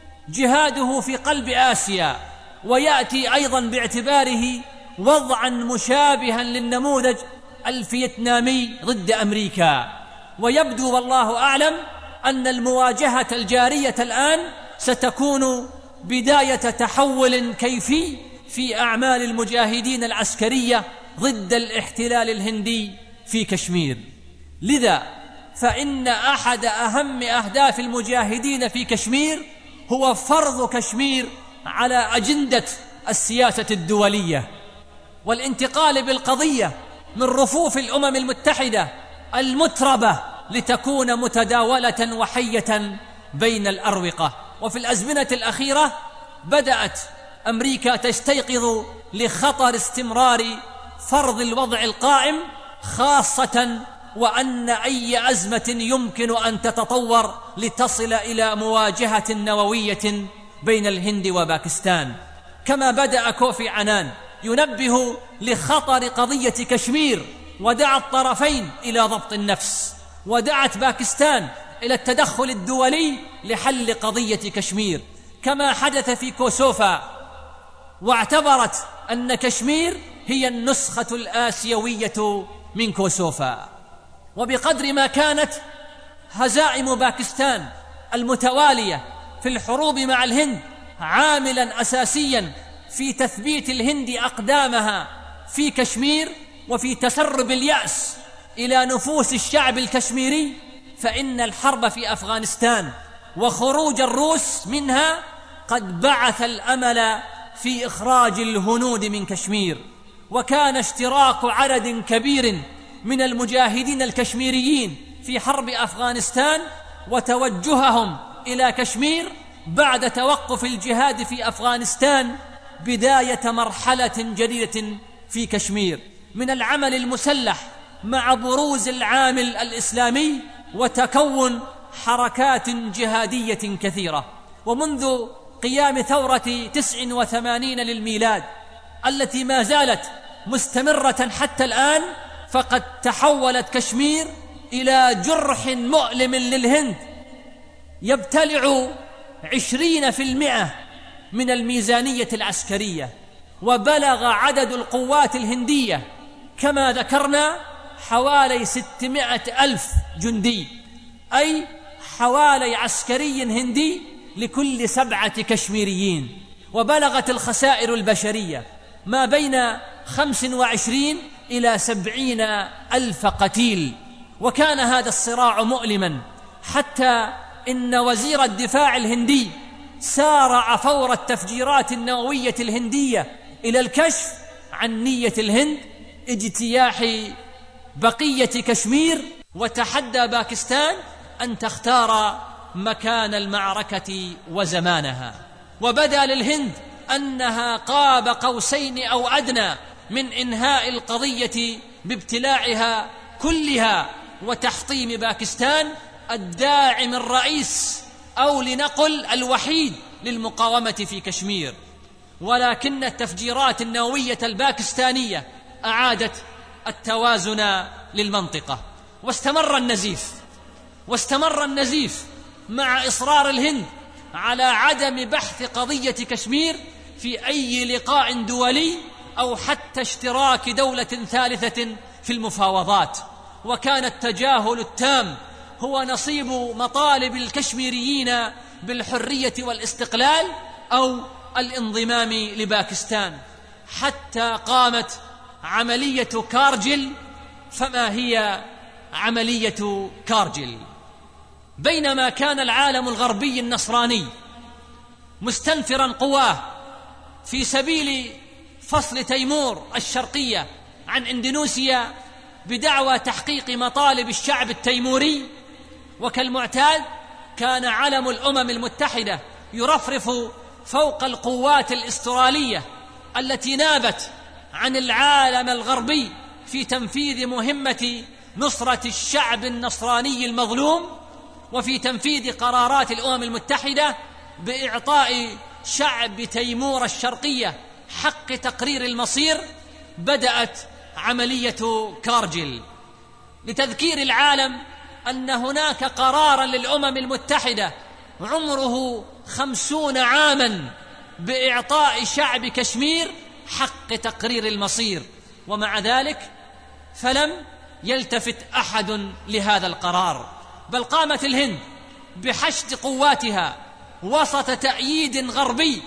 جهاده في قلب آسيا، ويأتي أيضا باعتباره وضعا مشابها للنموذج الفيتنامي ضد أمريكا. ويبدو والله أعلم أن المواجهة الجارية الآن ستكون بداية تحول كيفي في أعمال المجاهدين العسكرية ضد الاحتلال الهندي في كشمير. لذا فإن أحد أهم أهداف المجاهدين في كشمير هو فرض كشمير على أجندة السياسة الدولية، والانتقال بالقضية من رفوف الأمم المتحدة المتربة لتكون متداولة وحية بين الأروقة. وفي الأزمنة الأخيرة بدأت أمريكا تستيقظ لخطر استمرار فرض الوضع القائم، خاصة وأن أي أزمة يمكن أن تتطور لتصل إلى مواجهة نووية بين الهند وباكستان. كما بدأ كوفي عنان ينبه لخطر قضية كشمير، ودعا الطرفين إلى ضبط النفس، ودعت باكستان إلى التدخل الدولي لحل قضية كشمير، كما حدث في كوسوفا، واعتبرت أن كشمير هي النسخة الآسيوية من كوسوفا. وبقدر ما كانت هزائم باكستان المتوالية في الحروب مع الهند عاملا أساسيا في تثبيت الهند أقدامها في كشمير وفي تسرب اليأس إلى نفوس الشعب الكشميري، فإن الحرب في أفغانستان وخروج الروس منها قد بعث الأمل في إخراج الهنود من كشمير. وكان اشتراك عدد كبير من المجاهدين الكشميريين في حرب أفغانستان وتوجههم إلى كشمير بعد توقف الجهاد في أفغانستان بداية مرحلة جديدة في كشمير من العمل المسلح مع بروز العامل الإسلامي وتكون حركات جهادية كثيرة. ومنذ قيام ثورة تسع وثمانين للميلاد التي ما زالت مستمرة حتى الآن، فقد تحولت كشمير إلى جرح مؤلم للهند يبتلع عشرين في المئة من الميزانية العسكرية. وبلغ عدد القوات الهندية كما ذكرنا حوالي ستمائة ألف جندي، أي حوالي عسكري هندي لكل سبعة كشميريين. وبلغت الخسائر البشرية ما بين خمس وعشرين إلى سبعين ألف قتيل. وكان هذا الصراع مؤلما، حتى إن وزير الدفاع الهندي سارع فور التفجيرات النووية الهندية إلى الكشف عن نية الهند اجتياح بقية كشمير، وتحدى باكستان أن تختار مكان المعركة وزمانها. وبدا للهند أنها قاب قوسين أو أدنى من إنهاء القضية بابتلاعها كلها وتحطيم باكستان الداعم الرئيس أو لنقل الوحيد للمقاومة في كشمير. ولكن التفجيرات النووية الباكستانية أعادت التوازن للمنطقة، واستمر النزيف واستمر النزيف مع إصرار الهند على عدم بحث قضية كشمير في أي لقاء دولي أو حتى اشتراك دولة ثالثة في المفاوضات. وكان التجاهل التام هو نصيب مطالب الكشميريين بالحرية والاستقلال أو الانضمام لباكستان، حتى قامت عملية كارجل. فما هي عملية كارجل؟ بينما كان العالم الغربي النصراني مستنفرا قواه في سبيل فصل تيمور الشرقية عن إندونيسيا بدعوى تحقيق مطالب الشعب التيموري، وكالمعتاد كان علم الأمم المتحدة يرفرف فوق القوات الأسترالية التي نابت عن العالم الغربي في تنفيذ مهمة نصرة الشعب النصراني المظلوم، وفي تنفيذ قرارات الأمم المتحدة بإعطاء شعب تيمور الشرقية حق تقرير المصير. بدأت عملية كارجل لتذكير العالم أن هناك قرارا للأمم المتحدة عمره خمسون عاما بإعطاء شعب كشمير حق تقرير المصير، ومع ذلك فلم يلتفت أحد لهذا القرار، بل قامت الهند بحشد قواتها وسط تأييد غربي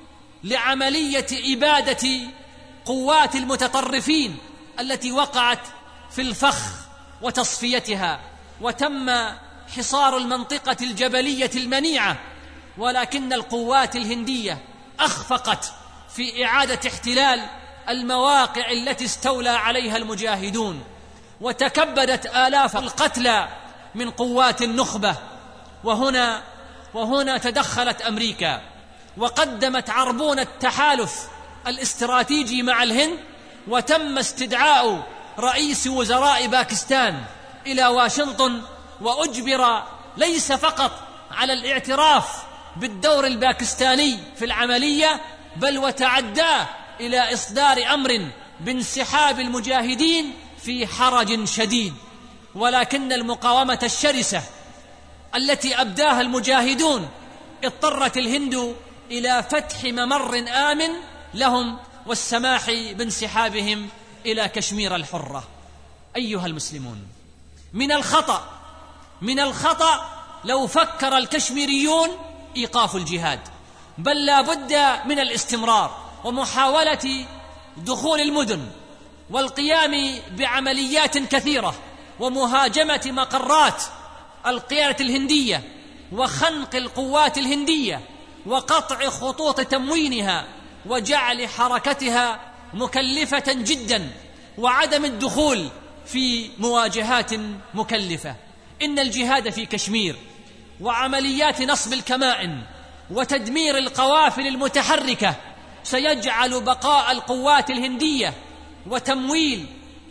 لعملية إبادة قوات المتطرفين التي وقعت في الفخ وتصفيتها، وتم حصار المنطقة الجبلية المنيعة. ولكن القوات الهندية أخفقت في إعادة احتلال المواقع التي استولى عليها المجاهدون، وتكبدت آلاف القتلى من قوات النخبة. وهنا وهنا تدخلت أمريكا وقدمت عربون التحالف الاستراتيجي مع الهند، وتم استدعاء رئيس وزراء باكستان إلى واشنطن، وأجبر ليس فقط على الاعتراف بالدور الباكستاني في العملية، بل وتعدى إلى إصدار أمر بانسحاب المجاهدين في حرج شديد. ولكن المقاومة الشرسة التي أبداها المجاهدون اضطرت الهند إلى فتح ممر آمن لهم والسماح بانسحابهم إلى كشمير الحرة. أيها المسلمون، من الخطأ من الخطأ لو فكر الكشميريون إيقاف الجهاد، بل لا بد من الاستمرار ومحاولة دخول المدن والقيام بعمليات كثيرة ومهاجمة مقرات القيادة الهندية وخنق القوات الهندية وقطع خطوط تموينها وجعل حركتها مكلفة جدا، وعدم الدخول في مواجهات مكلفة. إن الجهاد في كشمير وعمليات نصب الكمائن وتدمير القوافل المتحركة سيجعل بقاء القوات الهندية وتمويل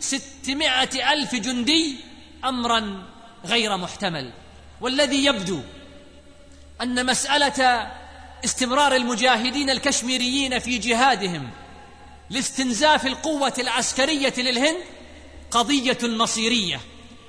ستمائة ألف جندي أمرا غير محتمل. والذي يبدو أن مسألة استمرار المجاهدين الكشميريين في جهادهم لاستنزاف القوة العسكرية للهند قضية مصيرية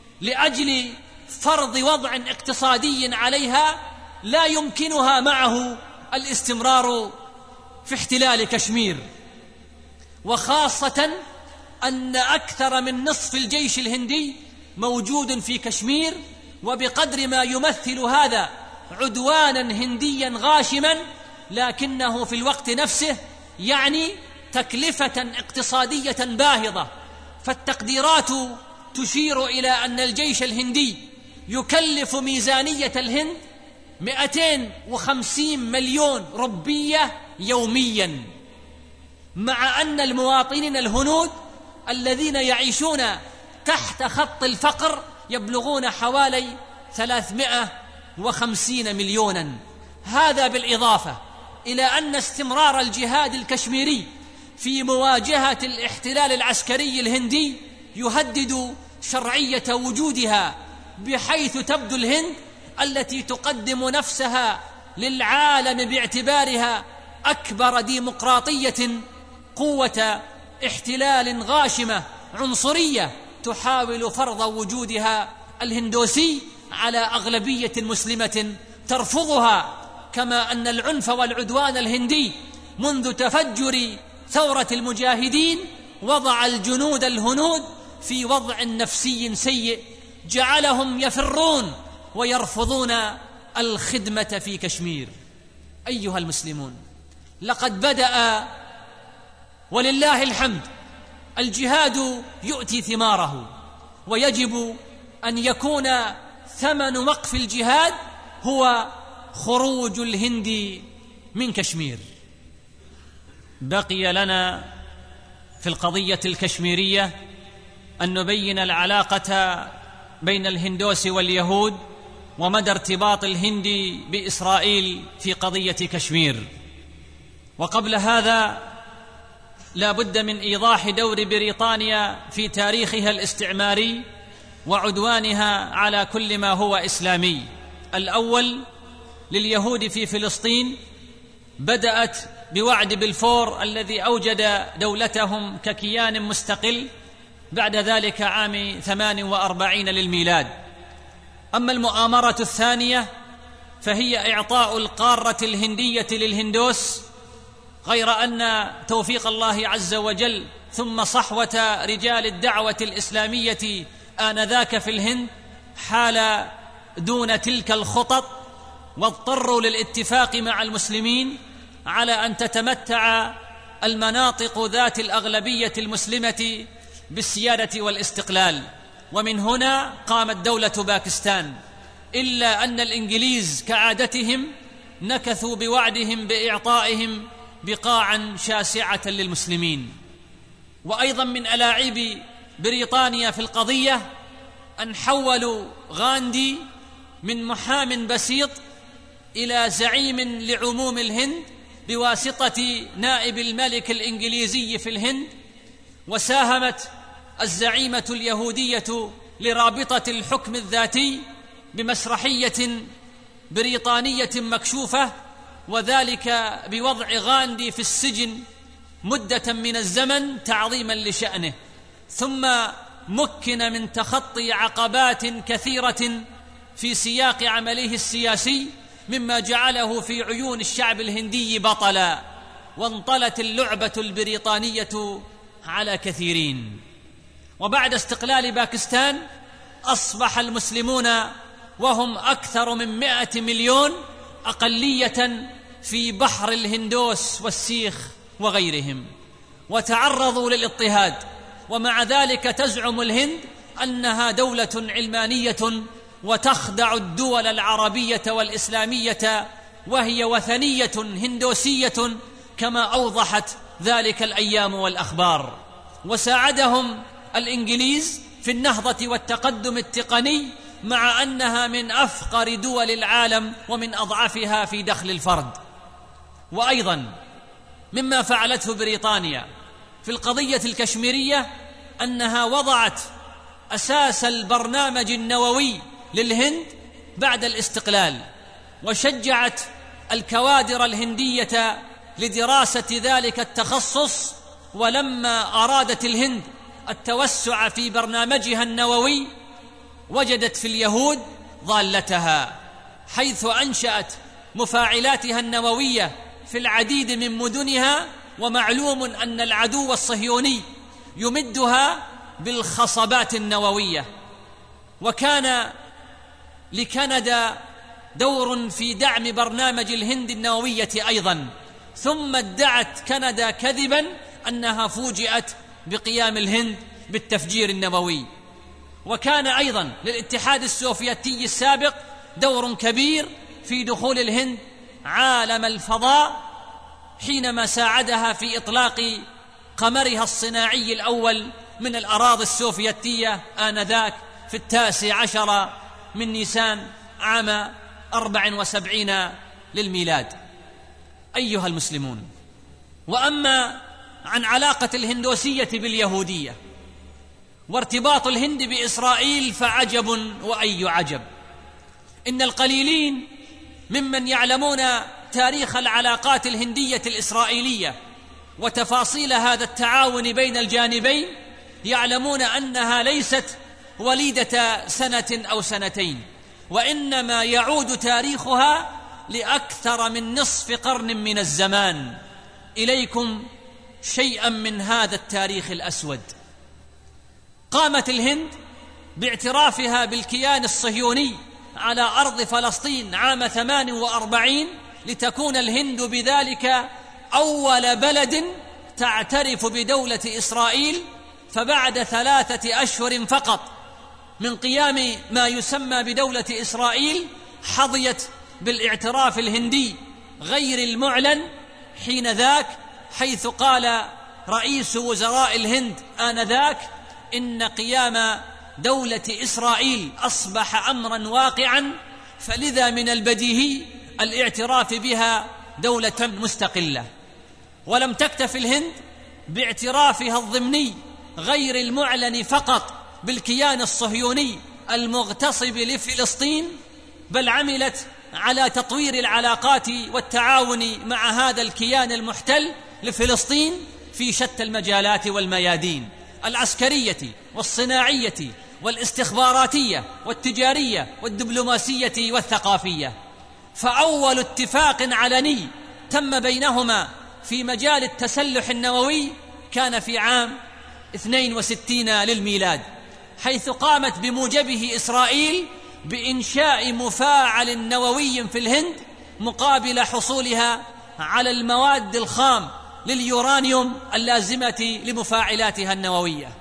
لأجل فرض وضع اقتصادي عليها لا يمكنها معه الاستمرار في احتلال كشمير، وخاصة أن أكثر من نصف الجيش الهندي موجود في كشمير، وبقدر ما يمثل هذا عدوانا هنديا غاشما، لكنه في الوقت نفسه يعني تكلفة اقتصادية باهظة. فالتقديرات تشير إلى أن الجيش الهندي يكلف ميزانية الهند مئتين وخمسين مليون روبية يوميا، مع أن المواطنين الهنود الذين يعيشون تحت خط الفقر يبلغون حوالي ثلاثمائة وخمسين مليونا. هذا بالإضافة إلى أن استمرار الجهاد الكشميري في مواجهة الاحتلال العسكري الهندي يهدد شرعية وجودها، بحيث تبدو الهند التي تقدم نفسها للعالم باعتبارها أكبر ديمقراطية قوة احتلال غاشمة عنصرية تحاول فرض وجودها الهندوسي على أغلبية مسلمة ترفضها. كما أن العنف والعدوان الهندي منذ تفجر ثورة المجاهدين وضع الجنود الهنود في وضع نفسي سيء جعلهم يفرون ويرفضون الخدمة في كشمير. أيها المسلمون، لقد بدأ ولله الحمد الجهاد يؤتي ثماره، ويجب أن يكون ثمن وقف الجهاد هو خروج الهند من كشمير. بقي لنا في القضية الكشميرية أن نبين العلاقة بين الهندوس واليهود ومدى ارتباط الهند بإسرائيل في قضية كشمير. وقبل هذا لا بد من إيضاح دور بريطانيا في تاريخها الاستعماري وعدوانها على كل ما هو إسلامي. الأول لليهود في فلسطين بدأت بوعد بلفور الذي أوجد دولتهم ككيان مستقل بعد ذلك عام ثمان وأربعين للميلاد. أما المؤامرة الثانية فهي إعطاء القارة الهندية للهندوس، غير أن توفيق الله عز وجل ثم صحوة رجال الدعوة الإسلامية آنذاك في الهند حال دون تلك الخطط، واضطروا للاتفاق مع المسلمين على أن تتمتع المناطق ذات الأغلبية المسلمة بالسيادة والاستقلال. ومن هنا قامت دولة باكستان، إلا أن الإنجليز كعادتهم نكثوا بوعدهم بإعطائهم بقاعا شاسعة للمسلمين. وأيضا من ألاعيب بريطانيا في القضية أن حولوا غاندي من محام بسيط إلى زعيم لعموم الهند بواسطة نائب الملك الإنجليزي في الهند. وساهمت الزعيمة اليهودية لرابطة الحكم الذاتي بمسرحية بريطانية مكشوفة، وذلك بوضع غاندي في السجن مدة من الزمن تعظيما لشأنه، ثم مكن من تخطي عقبات كثيرة في سياق عمله السياسي، مما جعله في عيون الشعب الهندي بطلا، وانطلت اللعبة البريطانية على كثيرين. وبعد استقلال باكستان أصبح المسلمون وهم أكثر من مئة مليون أقلية في بحر الهندوس والسيخ وغيرهم، وتعرضوا للاضطهاد. ومع ذلك تزعم الهند أنها دولة علمانية وتخدع الدول العربية والإسلامية، وهي وثنية هندوسية كما أوضحت ذلك الأيام والأخبار. وساعدهم الإنجليز في النهضة والتقدم التقني، مع أنها من أفقر دول العالم ومن أضعفها في دخل الفرد. وأيضا مما فعلته بريطانيا في القضية الكشميرية أنها وضعت أساس البرنامج النووي للهند بعد الاستقلال، وشجعت الكوادر الهندية لدراسة ذلك التخصص. ولما أرادت الهند التوسع في برنامجها النووي وجدت في اليهود ضالتها، حيث أنشأت مفاعلاتها النووية في العديد من مدنها. ومعلوم أن العدو الصهيوني يمدها بالخصبات النووية. وكان لكندا دور في دعم برنامج الهند النووية أيضا، ثم ادعت كندا كذبا أنها فوجئت بقيام الهند بالتفجير النووي. وكان أيضا للاتحاد السوفيتي السابق دور كبير في دخول الهند عالم الفضاء حينما ساعدها في إطلاق قمرها الصناعي الأول من الأراضي السوفيتية آنذاك في التاسع عشر من نيسان عام أربع وسبعين للميلاد. أيها المسلمون، وأما عن علاقة الهندوسية باليهودية وارتباط الهند بإسرائيل فعجب وأي عجب. إن القليلين ممن يعلمون تاريخ العلاقات الهندية الإسرائيلية وتفاصيل هذا التعاون بين الجانبين يعلمون أنها ليست وليدة سنة أو سنتين، وإنما يعود تاريخها لأكثر من نصف قرن من الزمان. إليكم شيئا من هذا التاريخ الأسود. قامت الهند باعترافها بالكيان الصهيوني على أرض فلسطين عام ثمان وأربعين لتكون الهند بذلك أول بلد تعترف بدولة إسرائيل. فبعد ثلاثة أشهر فقط من قيام ما يسمى بدولة إسرائيل حظيت بالاعتراف الهندي غير المعلن حين ذاك، حيث قال رئيس وزراء الهند آنذاك إن قيام دولة إسرائيل أصبح أمرا واقعا، فلذا من البديهي الاعتراف بها دولة مستقلة. ولم تكتف الهند باعترافها الضمني غير المعلن فقط بالكيان الصهيوني المغتصب لفلسطين، بل عملت على تطوير العلاقات والتعاون مع هذا الكيان المحتل لفلسطين في شتى المجالات والميادين العسكرية والصناعية والاستخباراتية والتجارية والدبلوماسية والثقافية. فأول اتفاق علني تم بينهما في مجال التسلح النووي كان في عام اثنين وستين للميلاد، حيث قامت بموجبه إسرائيل بإنشاء مفاعل نووي في الهند مقابل حصولها على المواد الخام لليورانيوم اللازمة لمفاعلاتها النووية.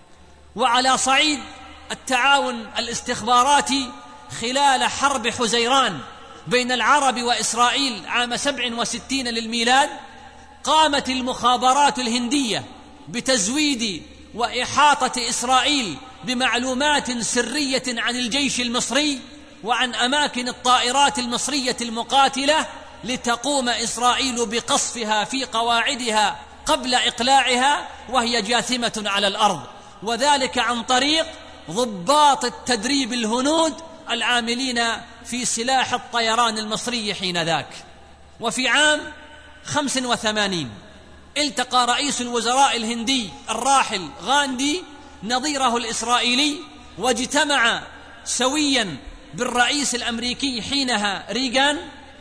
وعلى صعيد التعاون الاستخباراتي خلال حرب حزيران بين العرب وإسرائيل عام سبع وستين للميلاد، قامت المخابرات الهندية بتزويد وإحاطة إسرائيل بمعلومات سرية عن الجيش المصري وعن أماكن الطائرات المصرية المقاتلة، لتقوم إسرائيل بقصفها في قواعدها قبل إقلاعها وهي جاثمة على الأرض، وذلك عن طريق ضباط التدريب الهنود العاملين في سلاح الطيران المصري حين ذاك. وفي عام خمس وثمانين التقى رئيس الوزراء الهندي الراحل غاندي نظيره الإسرائيلي، واجتمع سويا بالرئيس الأمريكي حينها ريغان،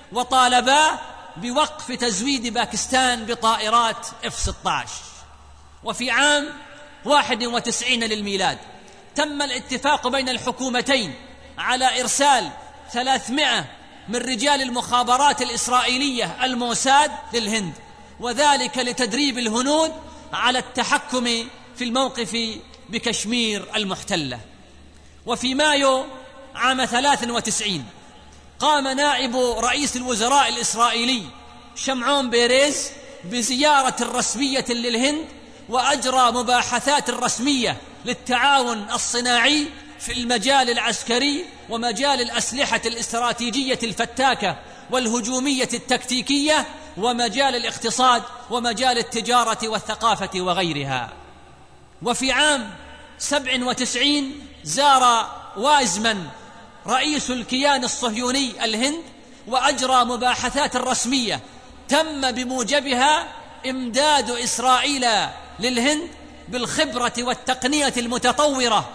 وطالبا بوقف تزويد باكستان بطائرات إف ستة عشر. وفي عام واحد وتسعين للميلاد تم الاتفاق بين الحكومتين على إرسال ثلاثمائة من رجال المخابرات الإسرائيلية الموساد للهند، وذلك لتدريب الهنود على التحكم في الموقف بكشمير المحتلة. وفي مايو عام ثلاث وتسعين قام نائب رئيس الوزراء الإسرائيلي شمعون بيريز بزيارة رسمية للهند، وأجرى مباحثات رسمية للتعاون الصناعي في المجال العسكري ومجال الأسلحة الاستراتيجية الفتاكة والهجومية التكتيكية ومجال الاقتصاد ومجال التجارة والثقافة وغيرها. وفي عام سبع وتسعين زار وايزمان رئيس الكيان الصهيوني الهند، وأجرى مباحثات رسمية تم بموجبها إمداد إسرائيل للهند بالخبرة والتقنية المتطورة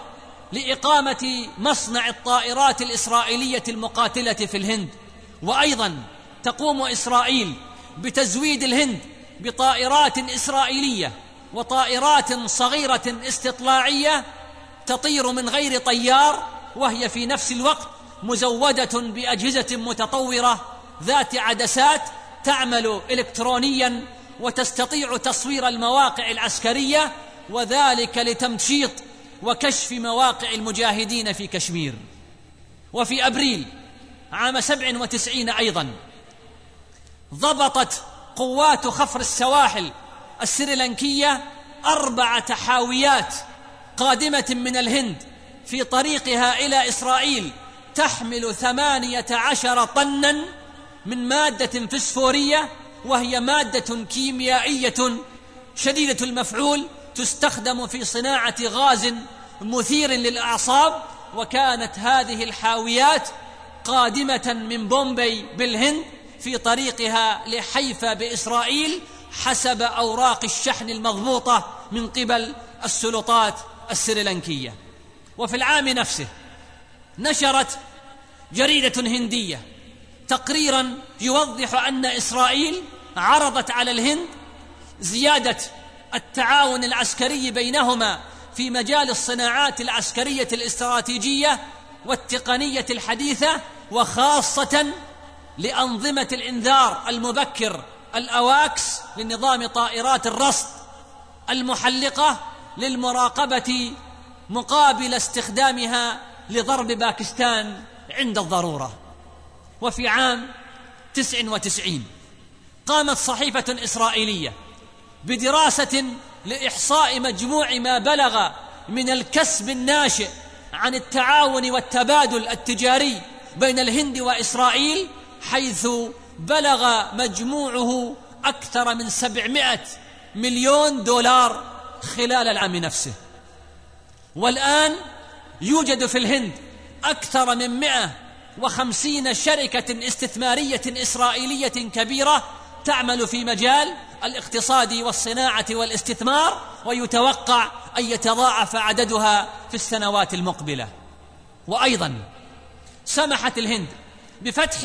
لإقامة مصنع الطائرات الإسرائيلية المقاتلة في الهند. وأيضا تقوم إسرائيل بتزويد الهند بطائرات إسرائيلية وطائرات صغيرة استطلاعية تطير من غير طيار، وهي في نفس الوقت مزودة بأجهزة متطورة ذات عدسات تعمل إلكترونيا وتستطيع تصوير المواقع العسكرية، وذلك لتمشيط وكشف مواقع المجاهدين في كشمير. وفي أبريل عام سبع وتسعين أيضا ضبطت قوات خفر السواحل السريلانكية أربع حاويات قادمة من الهند في طريقها إلى إسرائيل تحمل ثمانية عشر طنا من مادة فسفورية، وهي مادة كيميائية شديدة المفعول تستخدم في صناعة غاز مثير للأعصاب. وكانت هذه الحاويات قادمة من بومبي بالهند في طريقها لحيفا بإسرائيل حسب أوراق الشحن المضبوطة من قبل السلطات السريلانكية. وفي العام نفسه نشرت جريدة هندية تقريرا يوضح أن إسرائيل عرضت على الهند زيادة التعاون العسكري بينهما في مجال الصناعات العسكرية الاستراتيجية والتقنية الحديثة، وخاصة لأنظمة الإنذار المبكر الأواكس لنظام طائرات الرصد المحلقة للمراقبة مقابل استخدامها لضرب باكستان عند الضرورة. وفي عام تسع وتسعين قامت صحيفة إسرائيلية بدراسة لإحصاء مجموع ما بلغ من الكسب الناشئ عن التعاون والتبادل التجاري بين الهند وإسرائيل، حيث بلغ مجموعه أكثر من سبعمائة مليون دولار خلال العام نفسه. والآن يوجد في الهند أكثر من مئة وخمسين شركة استثمارية إسرائيلية كبيرة تعمل في مجال الاقتصاد والصناعة والاستثمار، ويتوقع أن يتضاعف عددها في السنوات المقبلة. وأيضا سمحت الهند بفتح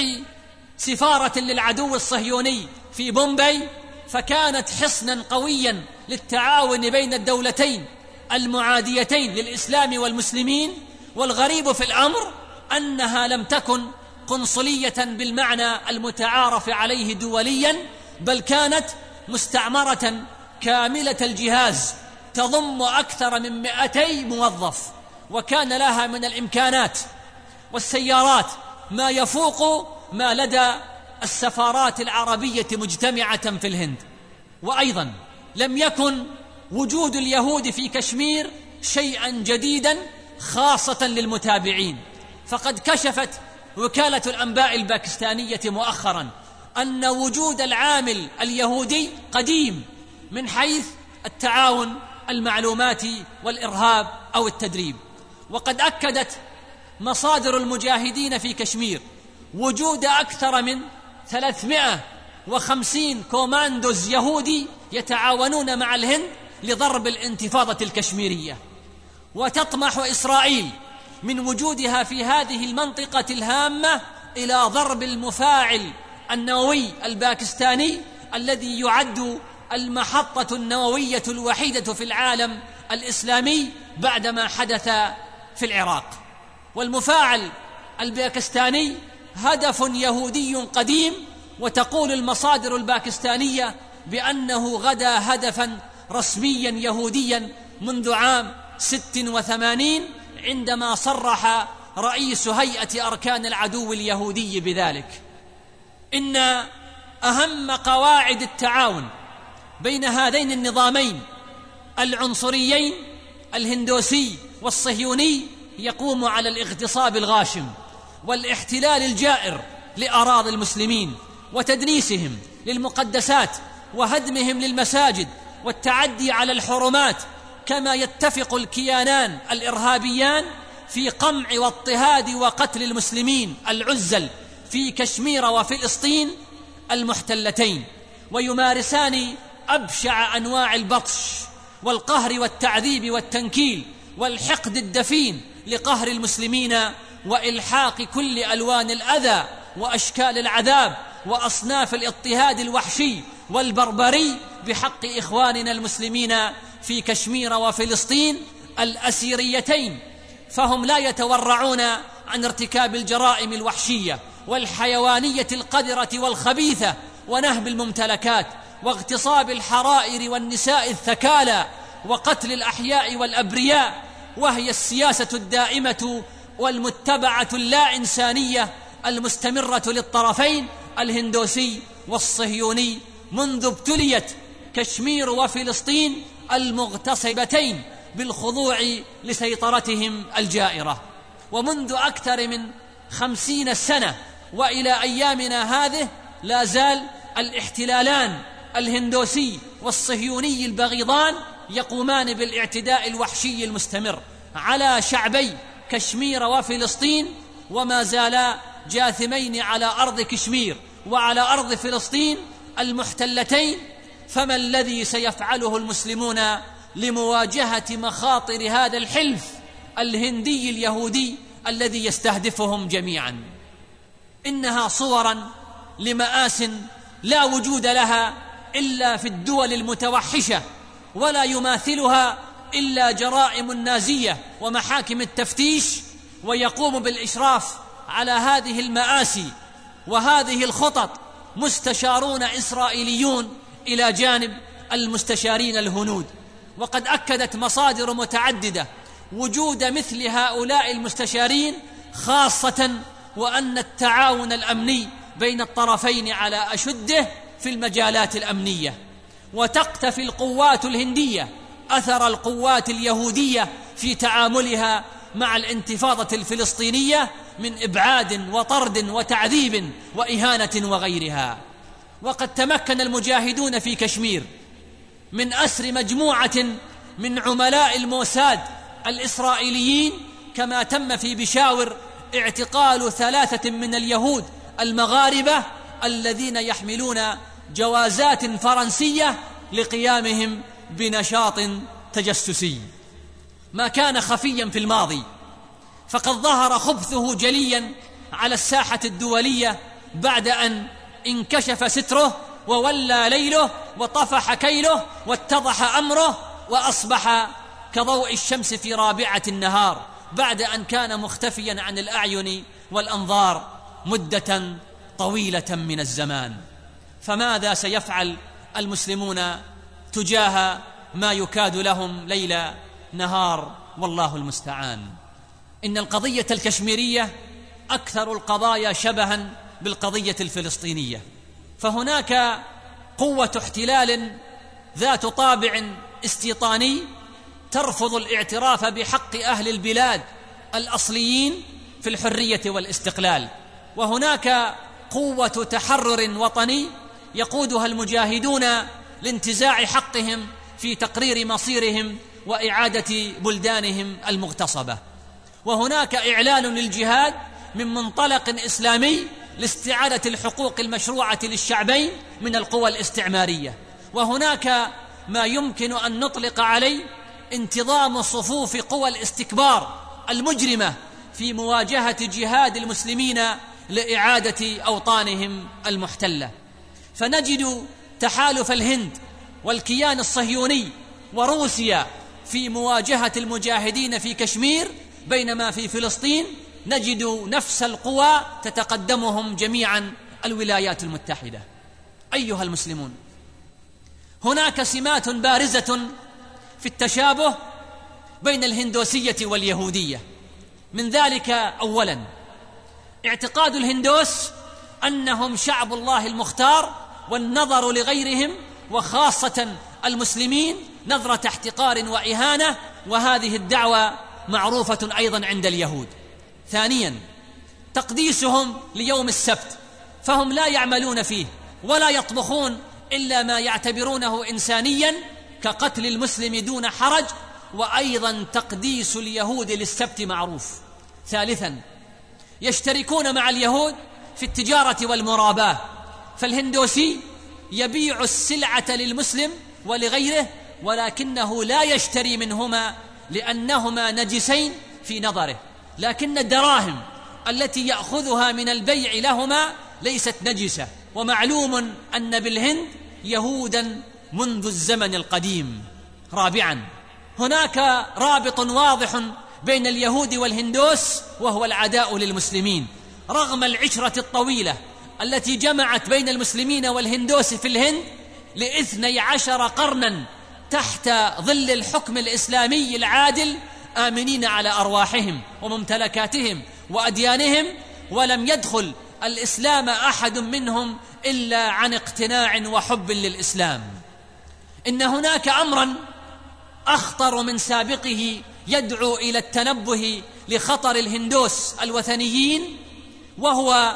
سفارة للعدو الصهيوني في بومبي، فكانت حصنا قويا للتعاون بين الدولتين المعاديتين للإسلام والمسلمين. والغريب في الأمر أنها لم تكن قنصلية بالمعنى المتعارف عليه دوليا، بل كانت مستعمرة كاملة الجهاز تضم أكثر من مئتي موظف، وكان لها من الإمكانات والسيارات ما يفوق ما لدى السفارات العربية مجتمعة في الهند. وأيضا لم يكن وجود اليهود في كشمير شيئا جديدا خاصة للمتابعين، فقد كشفت وكالة الأنباء الباكستانية مؤخرا أن وجود العامل اليهودي قديم من حيث التعاون المعلوماتي والإرهاب أو التدريب. وقد أكدت مصادر المجاهدين في كشمير وجود أكثر من ثلاثمائة وخمسين كوماندوز يهودي يتعاونون مع الهند لضرب الانتفاضة الكشميرية. وتطمح إسرائيل من وجودها في هذه المنطقة الهامة إلى ضرب المفاعل النووي الباكستاني الذي يعد المحطة النووية الوحيدة في العالم الإسلامي بعدما حدث في العراق. والمفاعل الباكستاني هدف يهودي قديم، وتقول المصادر الباكستانية بأنه غدا هدفا رسميا يهوديا منذ عام ست وثمانين عندما صرح رئيس هيئة أركان العدو اليهودي بذلك. إن أهم قواعد التعاون بين هذين النظامين العنصريين الهندوسي والصهيوني يقوم على الاغتصاب الغاشم والاحتلال الجائر لأراضي المسلمين وتدنيسهم للمقدسات وهدمهم للمساجد والتعدي على الحرمات، كما يتفق الكيانان الإرهابيان في قمع واضطهاد وقتل المسلمين العزل في كشمير وفلسطين المحتلتين، ويمارسان أبشع أنواع البطش والقهر والتعذيب والتنكيل والحقد الدفين لقهر المسلمين وإلحاق كل ألوان الأذى وأشكال العذاب وأصناف الاضطهاد الوحشي والبربري بحق إخواننا المسلمين في كشمير وفلسطين الأسيريتين، فهم لا يتورعون عن ارتكاب الجرائم الوحشية والحيوانية القذرة والخبيثة ونهب الممتلكات واغتصاب الحرائر والنساء الثكالى وقتل الأحياء والأبرياء، وهي السياسة الدائمة والمتبعة اللا إنسانية المستمرة للطرفين الهندوسي والصهيوني منذ ابتليت كشمير وفلسطين المغتصبتين بالخضوع لسيطرتهم الجائرة. ومنذ أكثر من خمسين سنة وإلى أيامنا هذه لا زال الاحتلالان الهندوسي والصهيوني البغيضان يقومان بالاعتداء الوحشي المستمر على شعبي كشمير وفلسطين، وما زالا جاثمين على أرض كشمير وعلى أرض فلسطين المحتلتين. فما الذي سيفعله المسلمون لمواجهة مخاطر هذا الحلف الهندي اليهودي الذي يستهدفهم جميعا؟ إنها صورا لمآس لا وجود لها إلا في الدول المتوحشة، ولا يماثلها إلا جرائم النازية ومحاكم التفتيش، ويقوم بالإشراف على هذه المآسي وهذه الخطط مستشارون إسرائيليون إلى جانب المستشارين الهنود. وقد أكدت مصادر متعددة وجود مثل هؤلاء المستشارين، خاصة وأن التعاون الأمني بين الطرفين على أشده في المجالات الأمنية. وتقتفي القوات الهندية أثر القوات اليهودية في تعاملها مع الانتفاضة الفلسطينية من إبعاد وطرد وتعذيب وإهانة وغيرها. وقد تمكن المجاهدون في كشمير من أسر مجموعة من عملاء الموساد الإسرائيليين، كما تم في بشاور اعتقال ثلاثة من اليهود المغاربة الذين يحملون جوازات فرنسية لقيامهم بنشاط تجسسي ما كان خفيا في الماضي، فقد ظهر خبثه جليا على الساحة الدولية بعد أن انكشف ستره وولى ليله وطفح كيله واتضح أمره، وأصبح كضوء الشمس في رابعة النهار بعد أن كان مختفيا عن الأعين والأنظار مدة طويلة من الزمان. فماذا سيفعل المسلمون تجاه ما يكاد لهم ليل نهار؟ والله المستعان. إن القضية الكشميرية أكثر القضايا شبها بالقضية الفلسطينية، فهناك قوة احتلال ذات طابع استيطاني ترفض الاعتراف بحق أهل البلاد الأصليين في الحرية والاستقلال، وهناك قوة تحرر وطني يقودها المجاهدون لانتزاع حقهم في تقرير مصيرهم وإعادة بلدانهم المغتصبة، وهناك إعلان للجهاد من منطلق إسلامي لاستعادة الحقوق المشروعة للشعبين من القوى الاستعمارية، وهناك ما يمكن أن نطلق عليه انتظام صفوف قوى الاستكبار المجرمة في مواجهة جهاد المسلمين لإعادة أوطانهم المحتلة. فنجد تحالف الهند والكيان الصهيوني وروسيا في مواجهة المجاهدين في كشمير، بينما في فلسطين نجد نفس القوى تتقدمهم جميعا الولايات المتحدة. أيها المسلمون، هناك سمات بارزة في التشابه بين الهندوسية واليهودية. من ذلك أولا اعتقاد الهندوس أنهم شعب الله المختار، والنظر لغيرهم وخاصة المسلمين نظرة احتقار وإهانة، وهذه الدعوة معروفة أيضا عند اليهود. ثانيا تقديسهم ليوم السبت، فهم لا يعملون فيه ولا يطبخون إلا ما يعتبرونه إنسانيا كقتل المسلم دون حرج، وأيضا تقديس اليهود للسبت معروف. ثالثا يشتركون مع اليهود في التجارة والمراباة، فالهندوسي يبيع السلعة للمسلم ولغيره، ولكنه لا يشتري منهما لأنهما نجسين في نظره، لكن الدراهم التي يأخذها من البيع لهما ليست نجسة. ومعلوم أن بالهند يهودا منذ الزمن القديم. رابعا، هناك رابط واضح بين اليهود والهندوس، وهو العداء للمسلمين رغم العشرة الطويلة التي جمعت بين المسلمين والهندوس في الهند لاثني عشر قرنا تحت ظل الحكم الإسلامي العادل، آمنين على أرواحهم وممتلكاتهم وأديانهم، ولم يدخل الإسلام أحد منهم إلا عن اقتناع وحب للإسلام. إن هناك أمرا أخطر من سابقه يدعو إلى التنبه لخطر الهندوس الوثنيين، وهو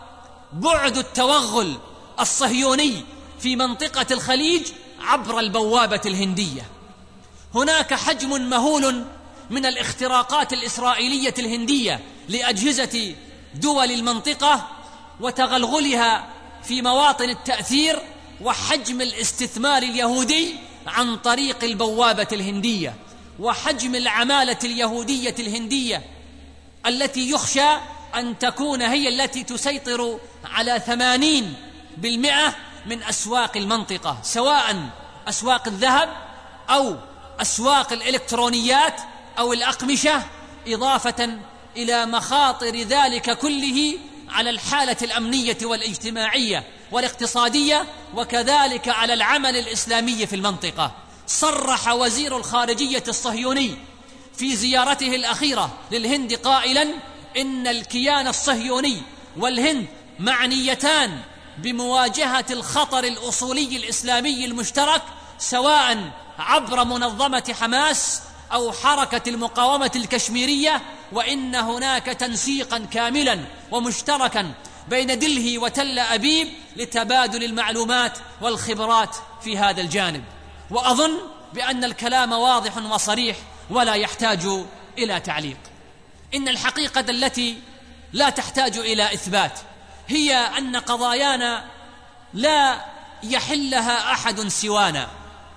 بعد التوغل الصهيوني في منطقة الخليج عبر البوابة الهندية. هناك حجم مهول من الاختراقات الإسرائيلية الهندية لأجهزة دول المنطقة وتغلغلها في مواطن التأثير، وحجم الاستثمار اليهودي عن طريق البوابة الهندية، وحجم العمالة اليهودية الهندية التي يخشى أن تكون هي التي تسيطر على ثمانين بالمئة من أسواق المنطقة، سواء أسواق الذهب أو أسواق الإلكترونيات أو الأقمشة، إضافة إلى مخاطر ذلك كله على الحالة الأمنية والاجتماعية والاقتصادية، وكذلك على العمل الإسلامي في المنطقة. صرح وزير الخارجية الصهيوني في زيارته الأخيرة للهند قائلا إن الكيان الصهيوني والهند معنيتان بمواجهة الخطر الأصولي الإسلامي المشترك، سواء عبر منظمة حماس أو حركة المقاومة الكشميرية، وإن هناك تنسيقا كاملا ومشتركا بين دلهي وتل أبيب لتبادل المعلومات والخبرات في هذا الجانب. وأظن بأن الكلام واضح وصريح ولا يحتاج إلى تعليق. إن الحقيقة التي لا تحتاج إلى إثبات هي أن قضايانا لا يحلها أحد سوانا،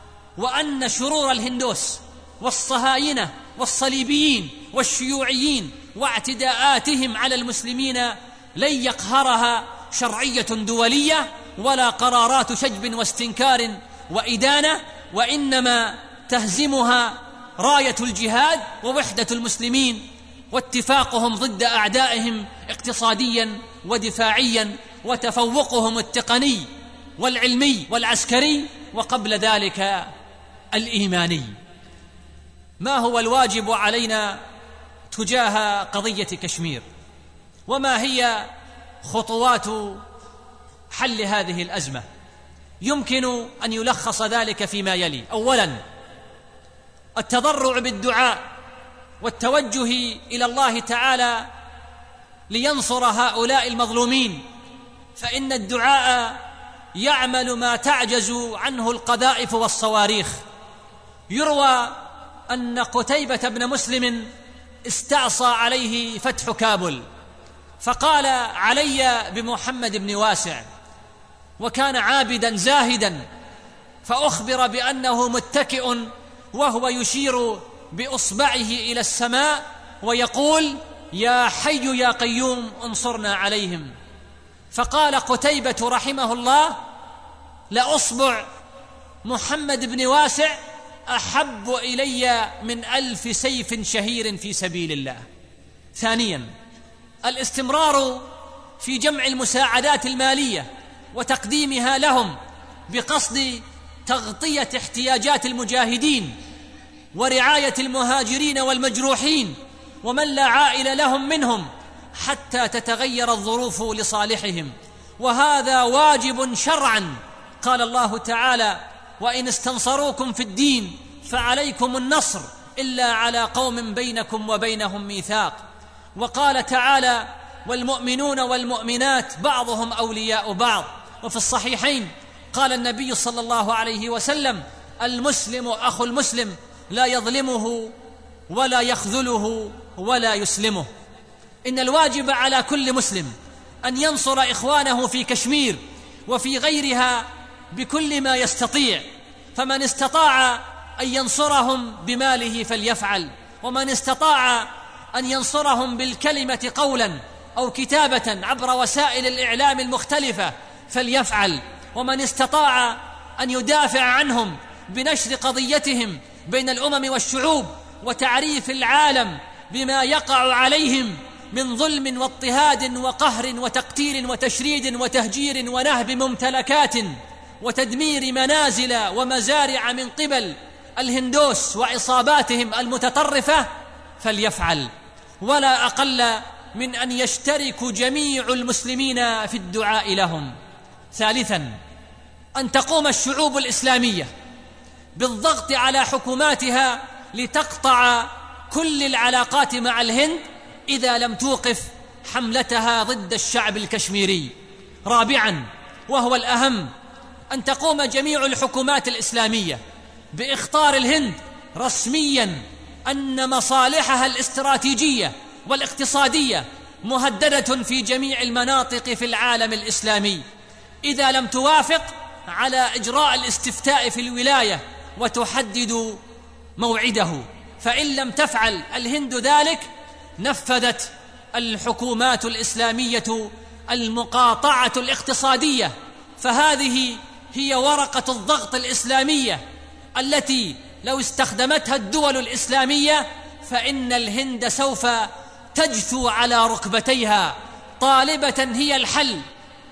وأن شرور الهندوس والصهاينة والصليبيين والشيوعيين واعتداءاتهم على المسلمين لن يقهرها شرعية دولية ولا قرارات شجب واستنكار وإدانة، وإنما تهزمها راية الجهاد ووحدة المسلمين واتفاقهم ضد أعدائهم اقتصاديا ودفاعيا، وتفوقهم التقني والعلمي والعسكري، وقبل ذلك الإيماني. ما هو الواجب علينا تجاه قضية كشمير؟ وما هي خطوات حل هذه الأزمة؟ يمكن أن يلخص ذلك فيما يلي. أولا، التضرع بالدعاء والتوجه إلى الله تعالى لينصر هؤلاء المظلومين، فإن الدعاء يعمل ما تعجز عنه القذائف والصواريخ. يروى أن قتيبة بن مسلم استعصى عليه فتح كابل، فقال علي بمحمد بن واسع، وكان عابدا زاهدا، فأخبر بأنه متكئ وهو يشير بإصبعه إلى السماء ويقول يا حي يا قيوم انصرنا عليهم. فقال قتيبة رحمه الله لأصبع محمد بن واسع أحب إلي من ألف سيف شهير في سبيل الله. ثانيا، الاستمرار في جمع المساعدات المالية وتقديمها لهم بقصد تغطية احتياجات المجاهدين ورعاية المهاجرين والمجروحين ومن لا عائل لهم منهم حتى تتغير الظروف لصالحهم، وهذا واجب شرعا. قال الله تعالى وإن استنصروكم في الدين فعليكم النصر إلا على قوم بينكم وبينهم ميثاق. وقال تعالى والمؤمنون والمؤمنات بعضهم أولياء بعض. وفي الصحيحين قال النبي صلى الله عليه وسلم المسلم أخو المسلم لا يظلمه ولا يخذله ولا يسلمه. إن الواجب على كل مسلم أن ينصر إخوانه في كشمير وفي غيرها بكل ما يستطيع، فمن استطاع أن ينصرهم بماله فليفعل، ومن استطاع أن ينصرهم بالكلمة قولا أو كتابة عبر وسائل الإعلام المختلفة فليفعل، ومن استطاع أن يدافع عنهم بنشر قضيتهم بين الأمم والشعوب وتعريف العالم بما يقع عليهم من ظلم واضطهاد وقهر وتقتيل وتشريد وتهجير ونهب ممتلكات وتدمير منازل ومزارع من قبل الهندوس وعصاباتهم المتطرفة، فليفعل، ولا أقل من أن يشترك جميع المسلمين في الدعاء لهم. ثالثا، أن تقوم الشعوب الإسلامية بالضغط على حكوماتها لتقطع كل العلاقات مع الهند إذا لم توقف حملتها ضد الشعب الكشميري. رابعا، وهو الأهم، أن تقوم جميع الحكومات الإسلامية بإخطار الهند رسميا أن مصالحها الاستراتيجية والاقتصادية مهددة في جميع المناطق في العالم الإسلامي إذا لم توافق على إجراء الاستفتاء في الولاية وتحدد موعده. فإن لم تفعل الهند ذلك نفذت الحكومات الإسلامية المقاطعة الاقتصادية. فهذه هي ورقة الضغط الإسلامية التي لو استخدمتها الدول الإسلامية فإن الهند سوف تجثو على ركبتيها طالبة هي الحل،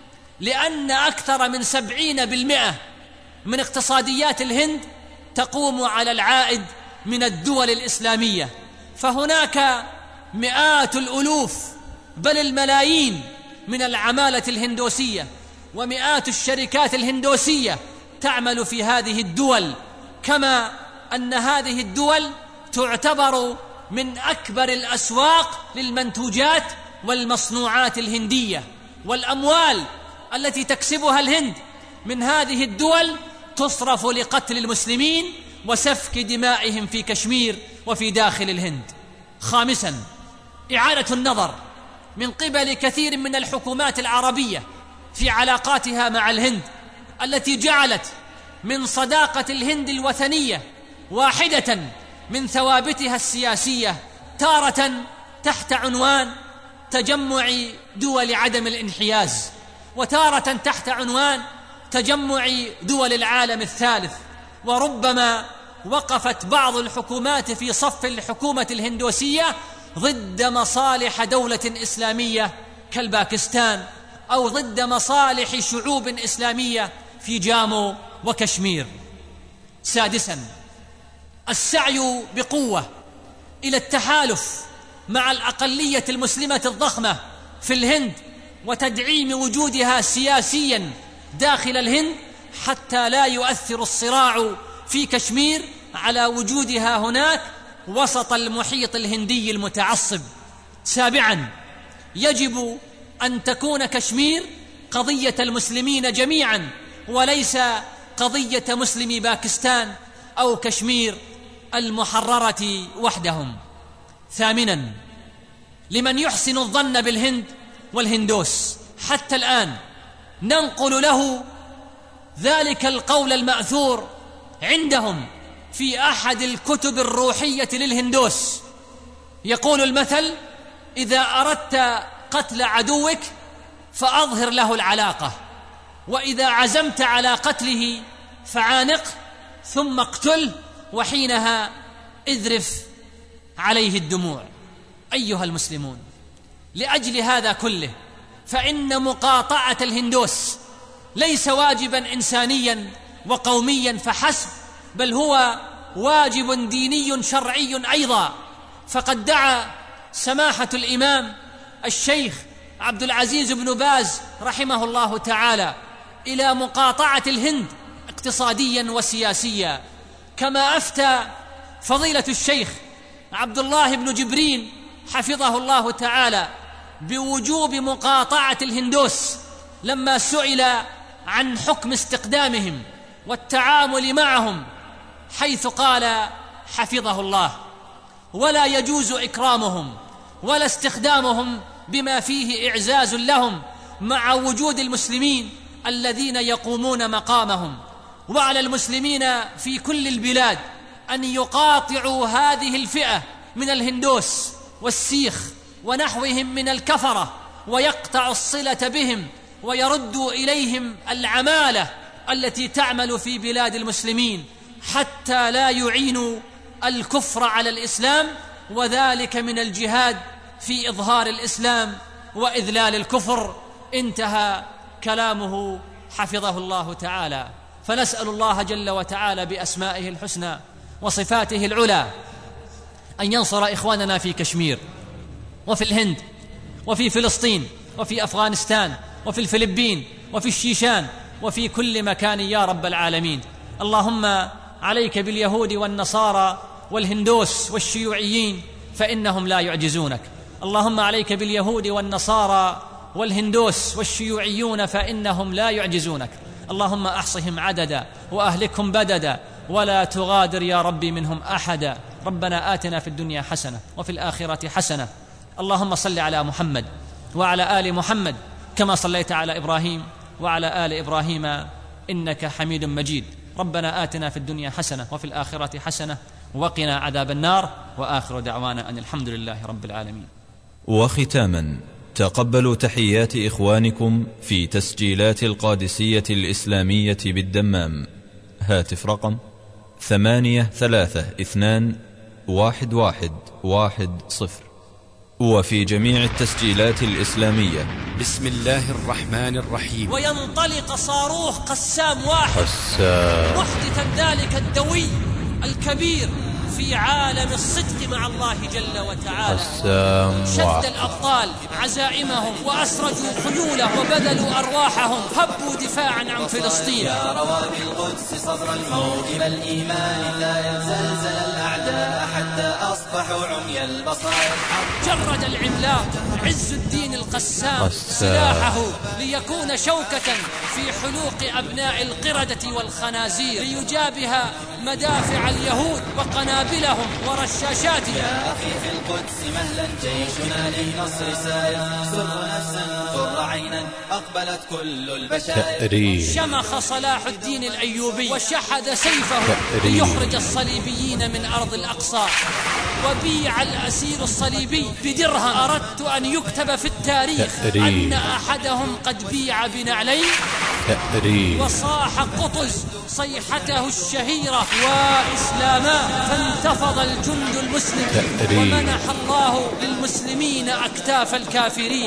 لأن أكثر من سبعين بالمئة من اقتصاديات الهند تقوم على العائد من الدول الإسلامية. فهناك مئات الألوف بل الملايين من العمالة الهندوسية ومئات الشركات الهندوسية تعمل في هذه الدول، كما أن هذه الدول تعتبر من أكبر الأسواق للمنتوجات والمصنوعات الهندية. والأموال التي تكسبها الهند من هذه الدول تصرف لقتل المسلمين وسفك دمائهم في كشمير وفي داخل الهند. خامسا، إعادة النظر من قبل كثير من الحكومات العربية في علاقاتها مع الهند التي جعلت من صداقة الهند الوثنية واحدة من ثوابتها السياسية، تارة تحت عنوان تجمع دول عدم الانحياز، وتارة تحت عنوان تجمع دول العالم الثالث. وربما وقفت بعض الحكومات في صف الحكومة الهندوسية ضد مصالح دولة إسلامية كالباكستان أو ضد مصالح شعوب إسلامية في جامو وكشمير. سادسا، السعي بقوة إلى التحالف مع الأقلية المسلمة الضخمة في الهند وتدعيم وجودها سياسيا داخل الهند حتى لا يؤثر الصراع في كشمير على وجودها هناك وسط المحيط الهندي المتعصب. سابعا، يجب أن تكون كشمير قضية المسلمين جميعا وليس قضية مسلمي باكستان أو كشمير المحررة وحدهم. ثامنا، لمن يحسن الظن بالهند والهندوس حتى الآن ننقل له ذلك القول المأثور عندهم في أحد الكتب الروحية للهندوس. يقول المثل: إذا أردت قتل عدوك فأظهر له العلاقة، وإذا عزمت على قتله فعانق ثم اقتله، وحينها اذرف عليه الدموع. أيها المسلمون، لأجل هذا كله فإن مقاطعة الهندوس ليس واجبا إنسانيا وقوميا فحسب، بل هو واجب ديني شرعي أيضا. فقد دعا سماحة الإمام الشيخ عبد العزيز بن باز رحمه الله تعالى إلى مقاطعة الهند اقتصاديا وسياسيا، كما أفتى فضيلة الشيخ عبد الله بن جبرين حفظه الله تعالى بوجوب مقاطعة الهندوس لما سئل عن حكم استقدامهم والتعامل معهم، حيث قال حفظه الله: ولا يجوز إكرامهم ولا استخدامهم بما فيه إعزاز لهم مع وجود المسلمين الذين يقومون مقامهم. وعلى المسلمين في كل البلاد أن يقاطعوا هذه الفئة من الهندوس والسيخ ونحوهم من الكفرة، ويقطع الصلة بهم ويردوا إليهم العمالة التي تعمل في بلاد المسلمين حتى لا يعينوا الكفر على الإسلام، وذلك من الجهاد في إظهار الإسلام وإذلال الكفر. انتهى كلامه حفظه الله تعالى. فنسأل الله جل وتعالى بأسمائه الحسنى وصفاته العلى أن ينصر إخواننا في كشمير وفي الهند وفي فلسطين وفي أفغانستان وفي الفلبين وفي الشيشان وفي كل مكان يا رب العالمين. اللهم عليك باليهود والنصارى والهندوس والشيوعيين فإنهم لا يعجزونك. اللهم عليك باليهود والنصارى والهندوس والشيوعيون فإنهم لا يعجزونك. اللهم أحصهم عددا وأهلكهم بددا ولا تغادر يا ربي منهم أحدا. ربنا آتنا في الدنيا حسنة وفي الآخرة حسنة. اللهم صل على محمد وعلى آل محمد كما صليت على إبراهيم وعلى آل إبراهيم إنك حميد مجيد. ربنا آتنا في الدنيا حسنة وفي الآخرة حسنة وقنا عذاب النار. وآخر دعوانا أن الحمد لله رب العالمين. وختاما، تقبلوا تحيات إخوانكم في تسجيلات القادسية الإسلامية بالدمام. هاتف رقم ثمانية ثلاثة اثنان واحد واحد واحد صفر. وفي جميع التسجيلات الإسلامية بسم الله الرحمن الرحيم. وينطلق صاروخ قسام واحد قسام محدثا ذلك الدوي الكبير في عالم الصدق مع الله جل وتعالى. قسام شد واحد الأبطال عزائمهم وأسرجوا خيولهم وبذلوا أرواحهم، هبوا دفاعا عن فلسطين. يا روابي القدس صدر الموكب الإيمان لا يزلزل الأعداء حتى أصبحوا عمي البصائر. جرد العملاق عز الدين القسام قسام. سلاحه ليكون شوكة في حلوق أبناء القردة والخنازير ليجابه مدافع اليهود وقنابلهم ورشاشاتهم. يا أخي في القدس مهلا جيشنا للنصر ساير، سر نفسا قر عينا أقبلت كل البشائر. تأريخ شمخ صلاح الدين الأيوبي وشحذ سيفه تأريخ. ليخرج الصليبيين من أرض الأقصى، وبيع الأسير الصليبي بدرهم. أردت أن يكتب في التاريخ تأريخ. أن أحدهم قد بيع بنعلين. تأريخ وصاح قطز صيحته الشهيرة وإسلاما، فانتفض الجند المسلم تأريخ. ومنح الله للمسلمين أكتاف الكافرين.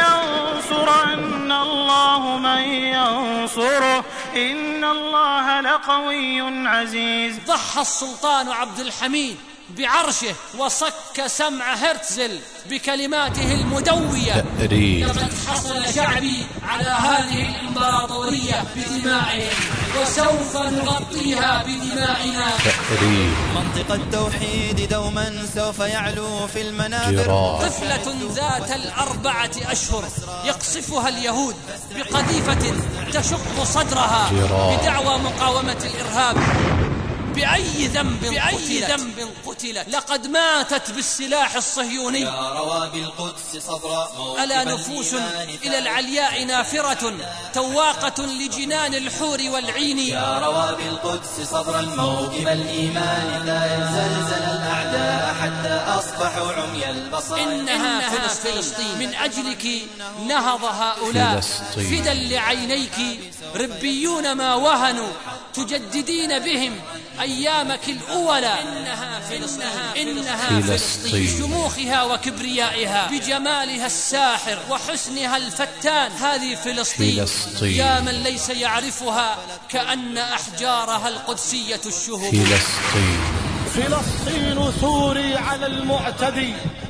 ولينصرن الله من ينصره إن الله لقوي عزيز. ضحى السلطان عبد الحميد بعرشه وصك سمع هرتزل بكلماته المدوية. تأريخ. لقد حصل شعبي على هذه الإمبراطورية بدمائهم وسوف نغطيها بدمائنا. تأريخ. منطق التوحيد دوما سوف يعلو في المنابر. جراح. طفلة ذات الأربعة أشهر يقصفها اليهود بقذيفة تشق صدرها جراح. بدعوى مقاومة الإرهاب. بأي ذنب بأي ذنب قتلت؟ لقد ماتت بالسلاح الصهيوني. يا روابي القدس صدر موكب ألا نفوس إلى العلياء نافرة تواقة لجنان الحور والعين. يا روابي القدس صدر الموكب الإيمان لا يزلزل الأعداء حتى أصبحوا عمي البصائر. إنها, إنها فلسطين من أجلك نهض هؤلاء فلسطين. فدا لعينيك ربيون ما وهنوا تجددين بهم أيامك الأولى. إنها فلسطين, إنها فلسطين بشموخها وكبريائها بجمالها الساحر وحسنها الفتان. هذه فلسطين, فلسطين. يا من ليس يعرفها كأن أحجارها القدسية الشهب. فلسطين. فلسطين ثوري على المعتدي،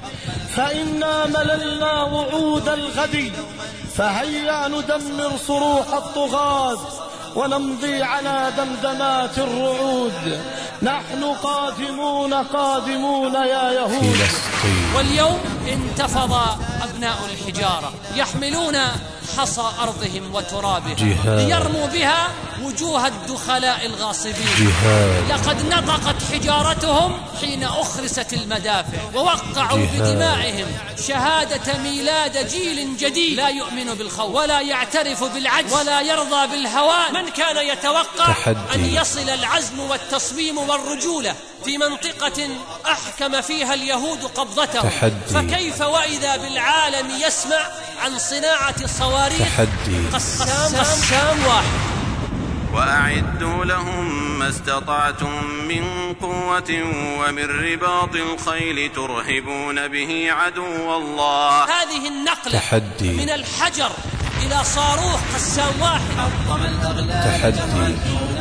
فإنا مللنا وعود الغد، فهيا ندمر صروح الطغاة ونمضي على دمدمات الرعود. نحن قادمون قادمون يا يهود. فلسطين. واليوم انتفض أبناء الحجارة يحملون حصى أرضهم وترابها جهاد. ليرموا بها وجوه الدخلاء الغاصبين. جهاد. لقد نطقت حجارتهم حين أخرست المدافع، ووقعوا جهاد. بدمائهم شهادة ميلاد جيل جديد لا يؤمن بالخوف ولا يعترف بالعجز ولا يرضى بالهوان. من كان يتوقع تحدي. أن يصل العزم والتصميم والرجولة في منطقة أحكم فيها اليهود قبضته؟ تحدي. فكيف وإذا بالعالم يسمع عن صناعة صواريخ تحدي. قسام, قسام واحد. وأعدوا لهم ما استطعتم من قوة ومن رباط الخيل ترهبون به عدو الله. هذه النقلة تحدي من الحجر إلى صاروخ قسام واحد تحدي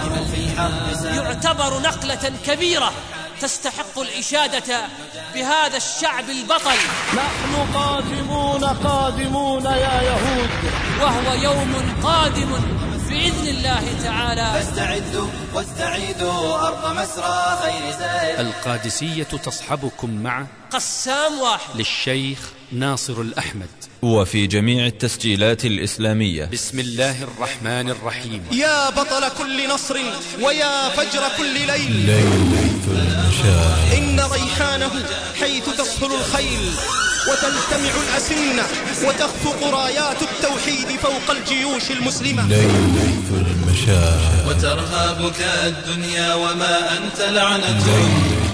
يعتبر نقلة كبيرة تستحق الإشادة بهذا الشعب البطل. نحن قادمون قادمون يا يهود، وهو يوم قادم بإذن الله تعالى. فاستعدوا واستعيدوا أرض مسرى خير زاد. القادسية تصحبكم مع قسام واحد للشيخ ناصر الأحمد. وفي جميع التسجيلات الإسلامية. بسم الله الرحمن الرحيم. يا بطل كل نصر ويا فجر كل ليل، ليلة المشاعر إن ريحانه حيث تصهل الخيل وتلتمع الأسنة وتخفق رايات التوحيد فوق الجيوش المسلمة. ليلة المشاعر وترهابك الدنيا وما أنت لعنة،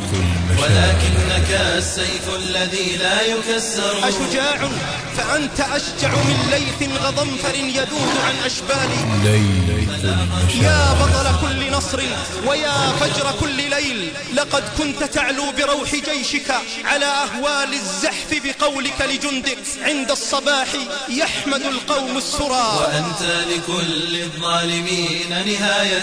ولكنك السيف الذي لا يكسر. أشجاع فأنت أشجع من ليث غضنفر يذود عن أشبالي. ليلة المشاعر يا بطل كل نصر ويا فجر كل ليل، لقد كنت تعلو بروح جيشك على أهوال الزحف بقولك لجندك عند الصباح يحمد القوم السرى. وأنت لكل الظالمين نهاية،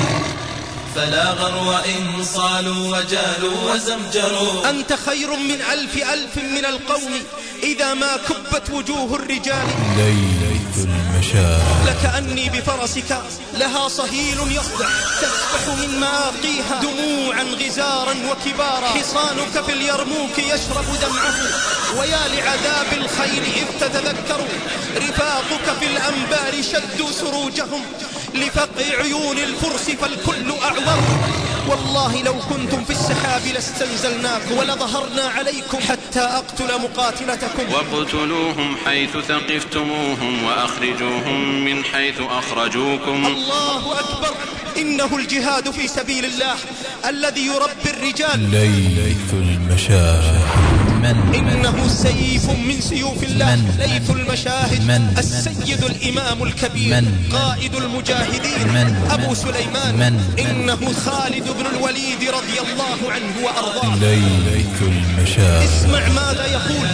فلا غرو إن صالوا وجالوا وزمجروا. أنت خير من ألف ألف من القوم إذا ما كبت وجوه الرجال. ليلة المشاعر لكأني بفرسك لها صهيل يصدح تسبح من مآقيها دموعا غزارا وكبارا. حصانك في اليرموك يشرب دمعه، ويا لعذاب الخيل إذ تتذكروا. رفاقك في الأنبار شدوا سروجهم لفقع عيون الفرس فالكل أعور. والله لو كنتم في السحاب لاستنزلناكم ولظهرنا عليكم حتى أقتل مقاتلتكم. واقتلوهم حيث ثقفتموهم وأخرجوهم من حيث أخرجوكم. الله أكبر، إنه الجهاد في سبيل الله الذي يربي الرجال. ليلة المشاعر من إنه سيف من سيوف الله. ليث المشاهد من السيد الإمام الكبير من قائد المجاهدين من أبو سليمان من إنه خالد بن الوليد رضي الله عنه وأرضاه. ليلة المشاعر اسمع ماذا يقول.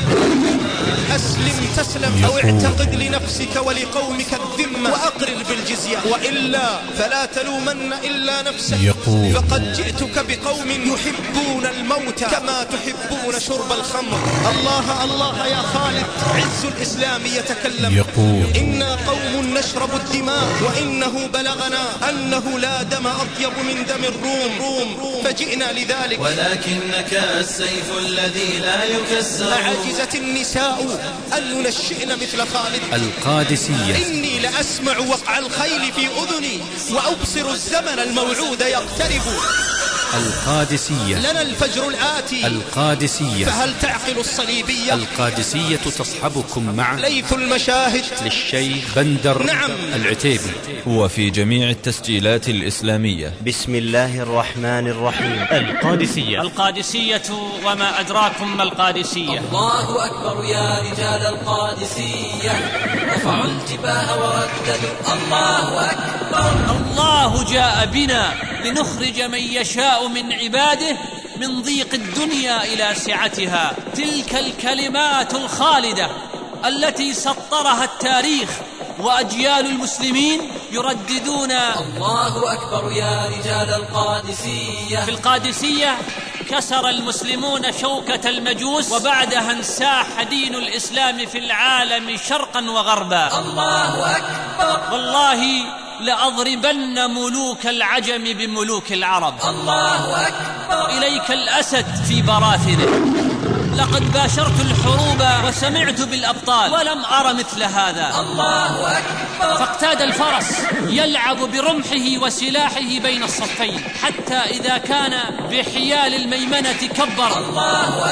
أسلم تسلم أو اعتقد لنفسك ولقومك الذمة وأقرر بالجزية، وإلا فلا تلومن إلا نفسك. يقول فقد جئتك بقوم يحبون الموت كما تحبون شرب الخمر. الله الله يا خالد، عز الإسلام يتكلم. يقول إنا قوم نشرب الدماء وإنه بلغنا أنه لا دم أطيب من دم الروم روم روم فجئنا لذلك. ولكنك السيف الذي لا يكسر. أعجزت النساء أن ينشئن مثل خالد. القادسية. إني لأسمع وقع الخيل في أذني وأبصر الزمن الموعود يقترب. القادسية. لنا الفجر الآتي. القادسية. فهل تعقل الصليبية؟ القادسية تصحبكم مع ليث المشاهد للشيخ بندر نعم العتيبي. وفي جميع التسجيلات الإسلامية. بسم الله الرحمن الرحيم. القادسية. القادسية وما أدراكم ما القادسية. الله أكبر يا رجال القادسية، رفعوا الجباه ورددوا الله أكبر. الله جاء بنا لنخرج من يشاء من عباده من ضيق الدنيا إلى سعتها. تلك الكلمات الخالدة التي سطرها التاريخ وأجيال المسلمين يرددون الله أكبر يا رجال القادسية. في القادسية كسر المسلمون شوكة المجوس، وبعدها انساح دين الإسلام في العالم شرقا وغربا. الله أكبر. والله لأضربن ملوك العجم بملوك العرب. الله أكبر. إليك الأسد في براثنه. لقد باشرت الحروب وسمعت بالأبطال ولم أر مثل هذا. الله أكبر. فاقتاد الفرس يلعب برمحه وسلاحه بين الصفين، حتى إذا كان بحيال الميمنة كبر. الله أكبر.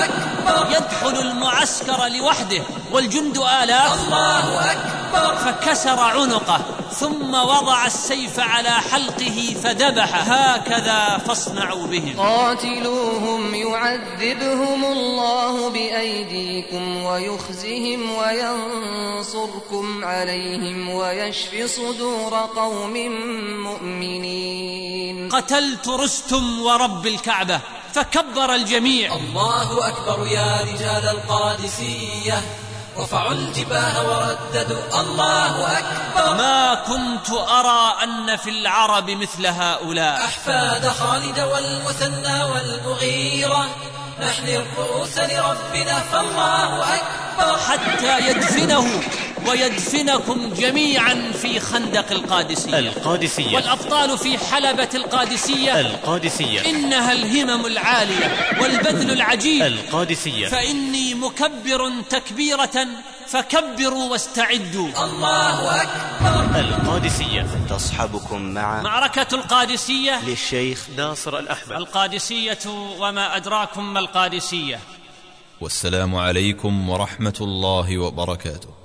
يدخل المعسكر لوحده والجند آلاف، الله أكبر، فكسر عنقه ثم وضع السيف على حلقه فذبح. هكذا فاصنعوا بهم. قاتلوهم يعذبهم الله بأيديكم ويخزهم وينصركم عليهم ويشف صدور قوم مؤمنين. قتلت رستم ورب الكعبة، فكبر الجميع. الله أكبر يا رجال القادسية، رفعوا الجباه ورددوا الله أكبر. ما كنت أرى أن في العرب مثل هؤلاء. أحفاد خالد والمثنى والمغيرة، نحن الرؤوس لربنا فالله أكبر. حتى يدفنه ويدفنكم جميعا في خندق القادسية. القادسية والأبطال في حلبة القادسية. القادسية إنها الهمم العالية والبذل العجيب. القادسية. فإني مكبر تكبيرة فكبروا واستعدوا. الله أكبر. القادسية تصحبكم مع معركة القادسية للشيخ ناصر الأحمد. القادسية وما أدراكم ما القادسية. والسلام عليكم ورحمة الله وبركاته.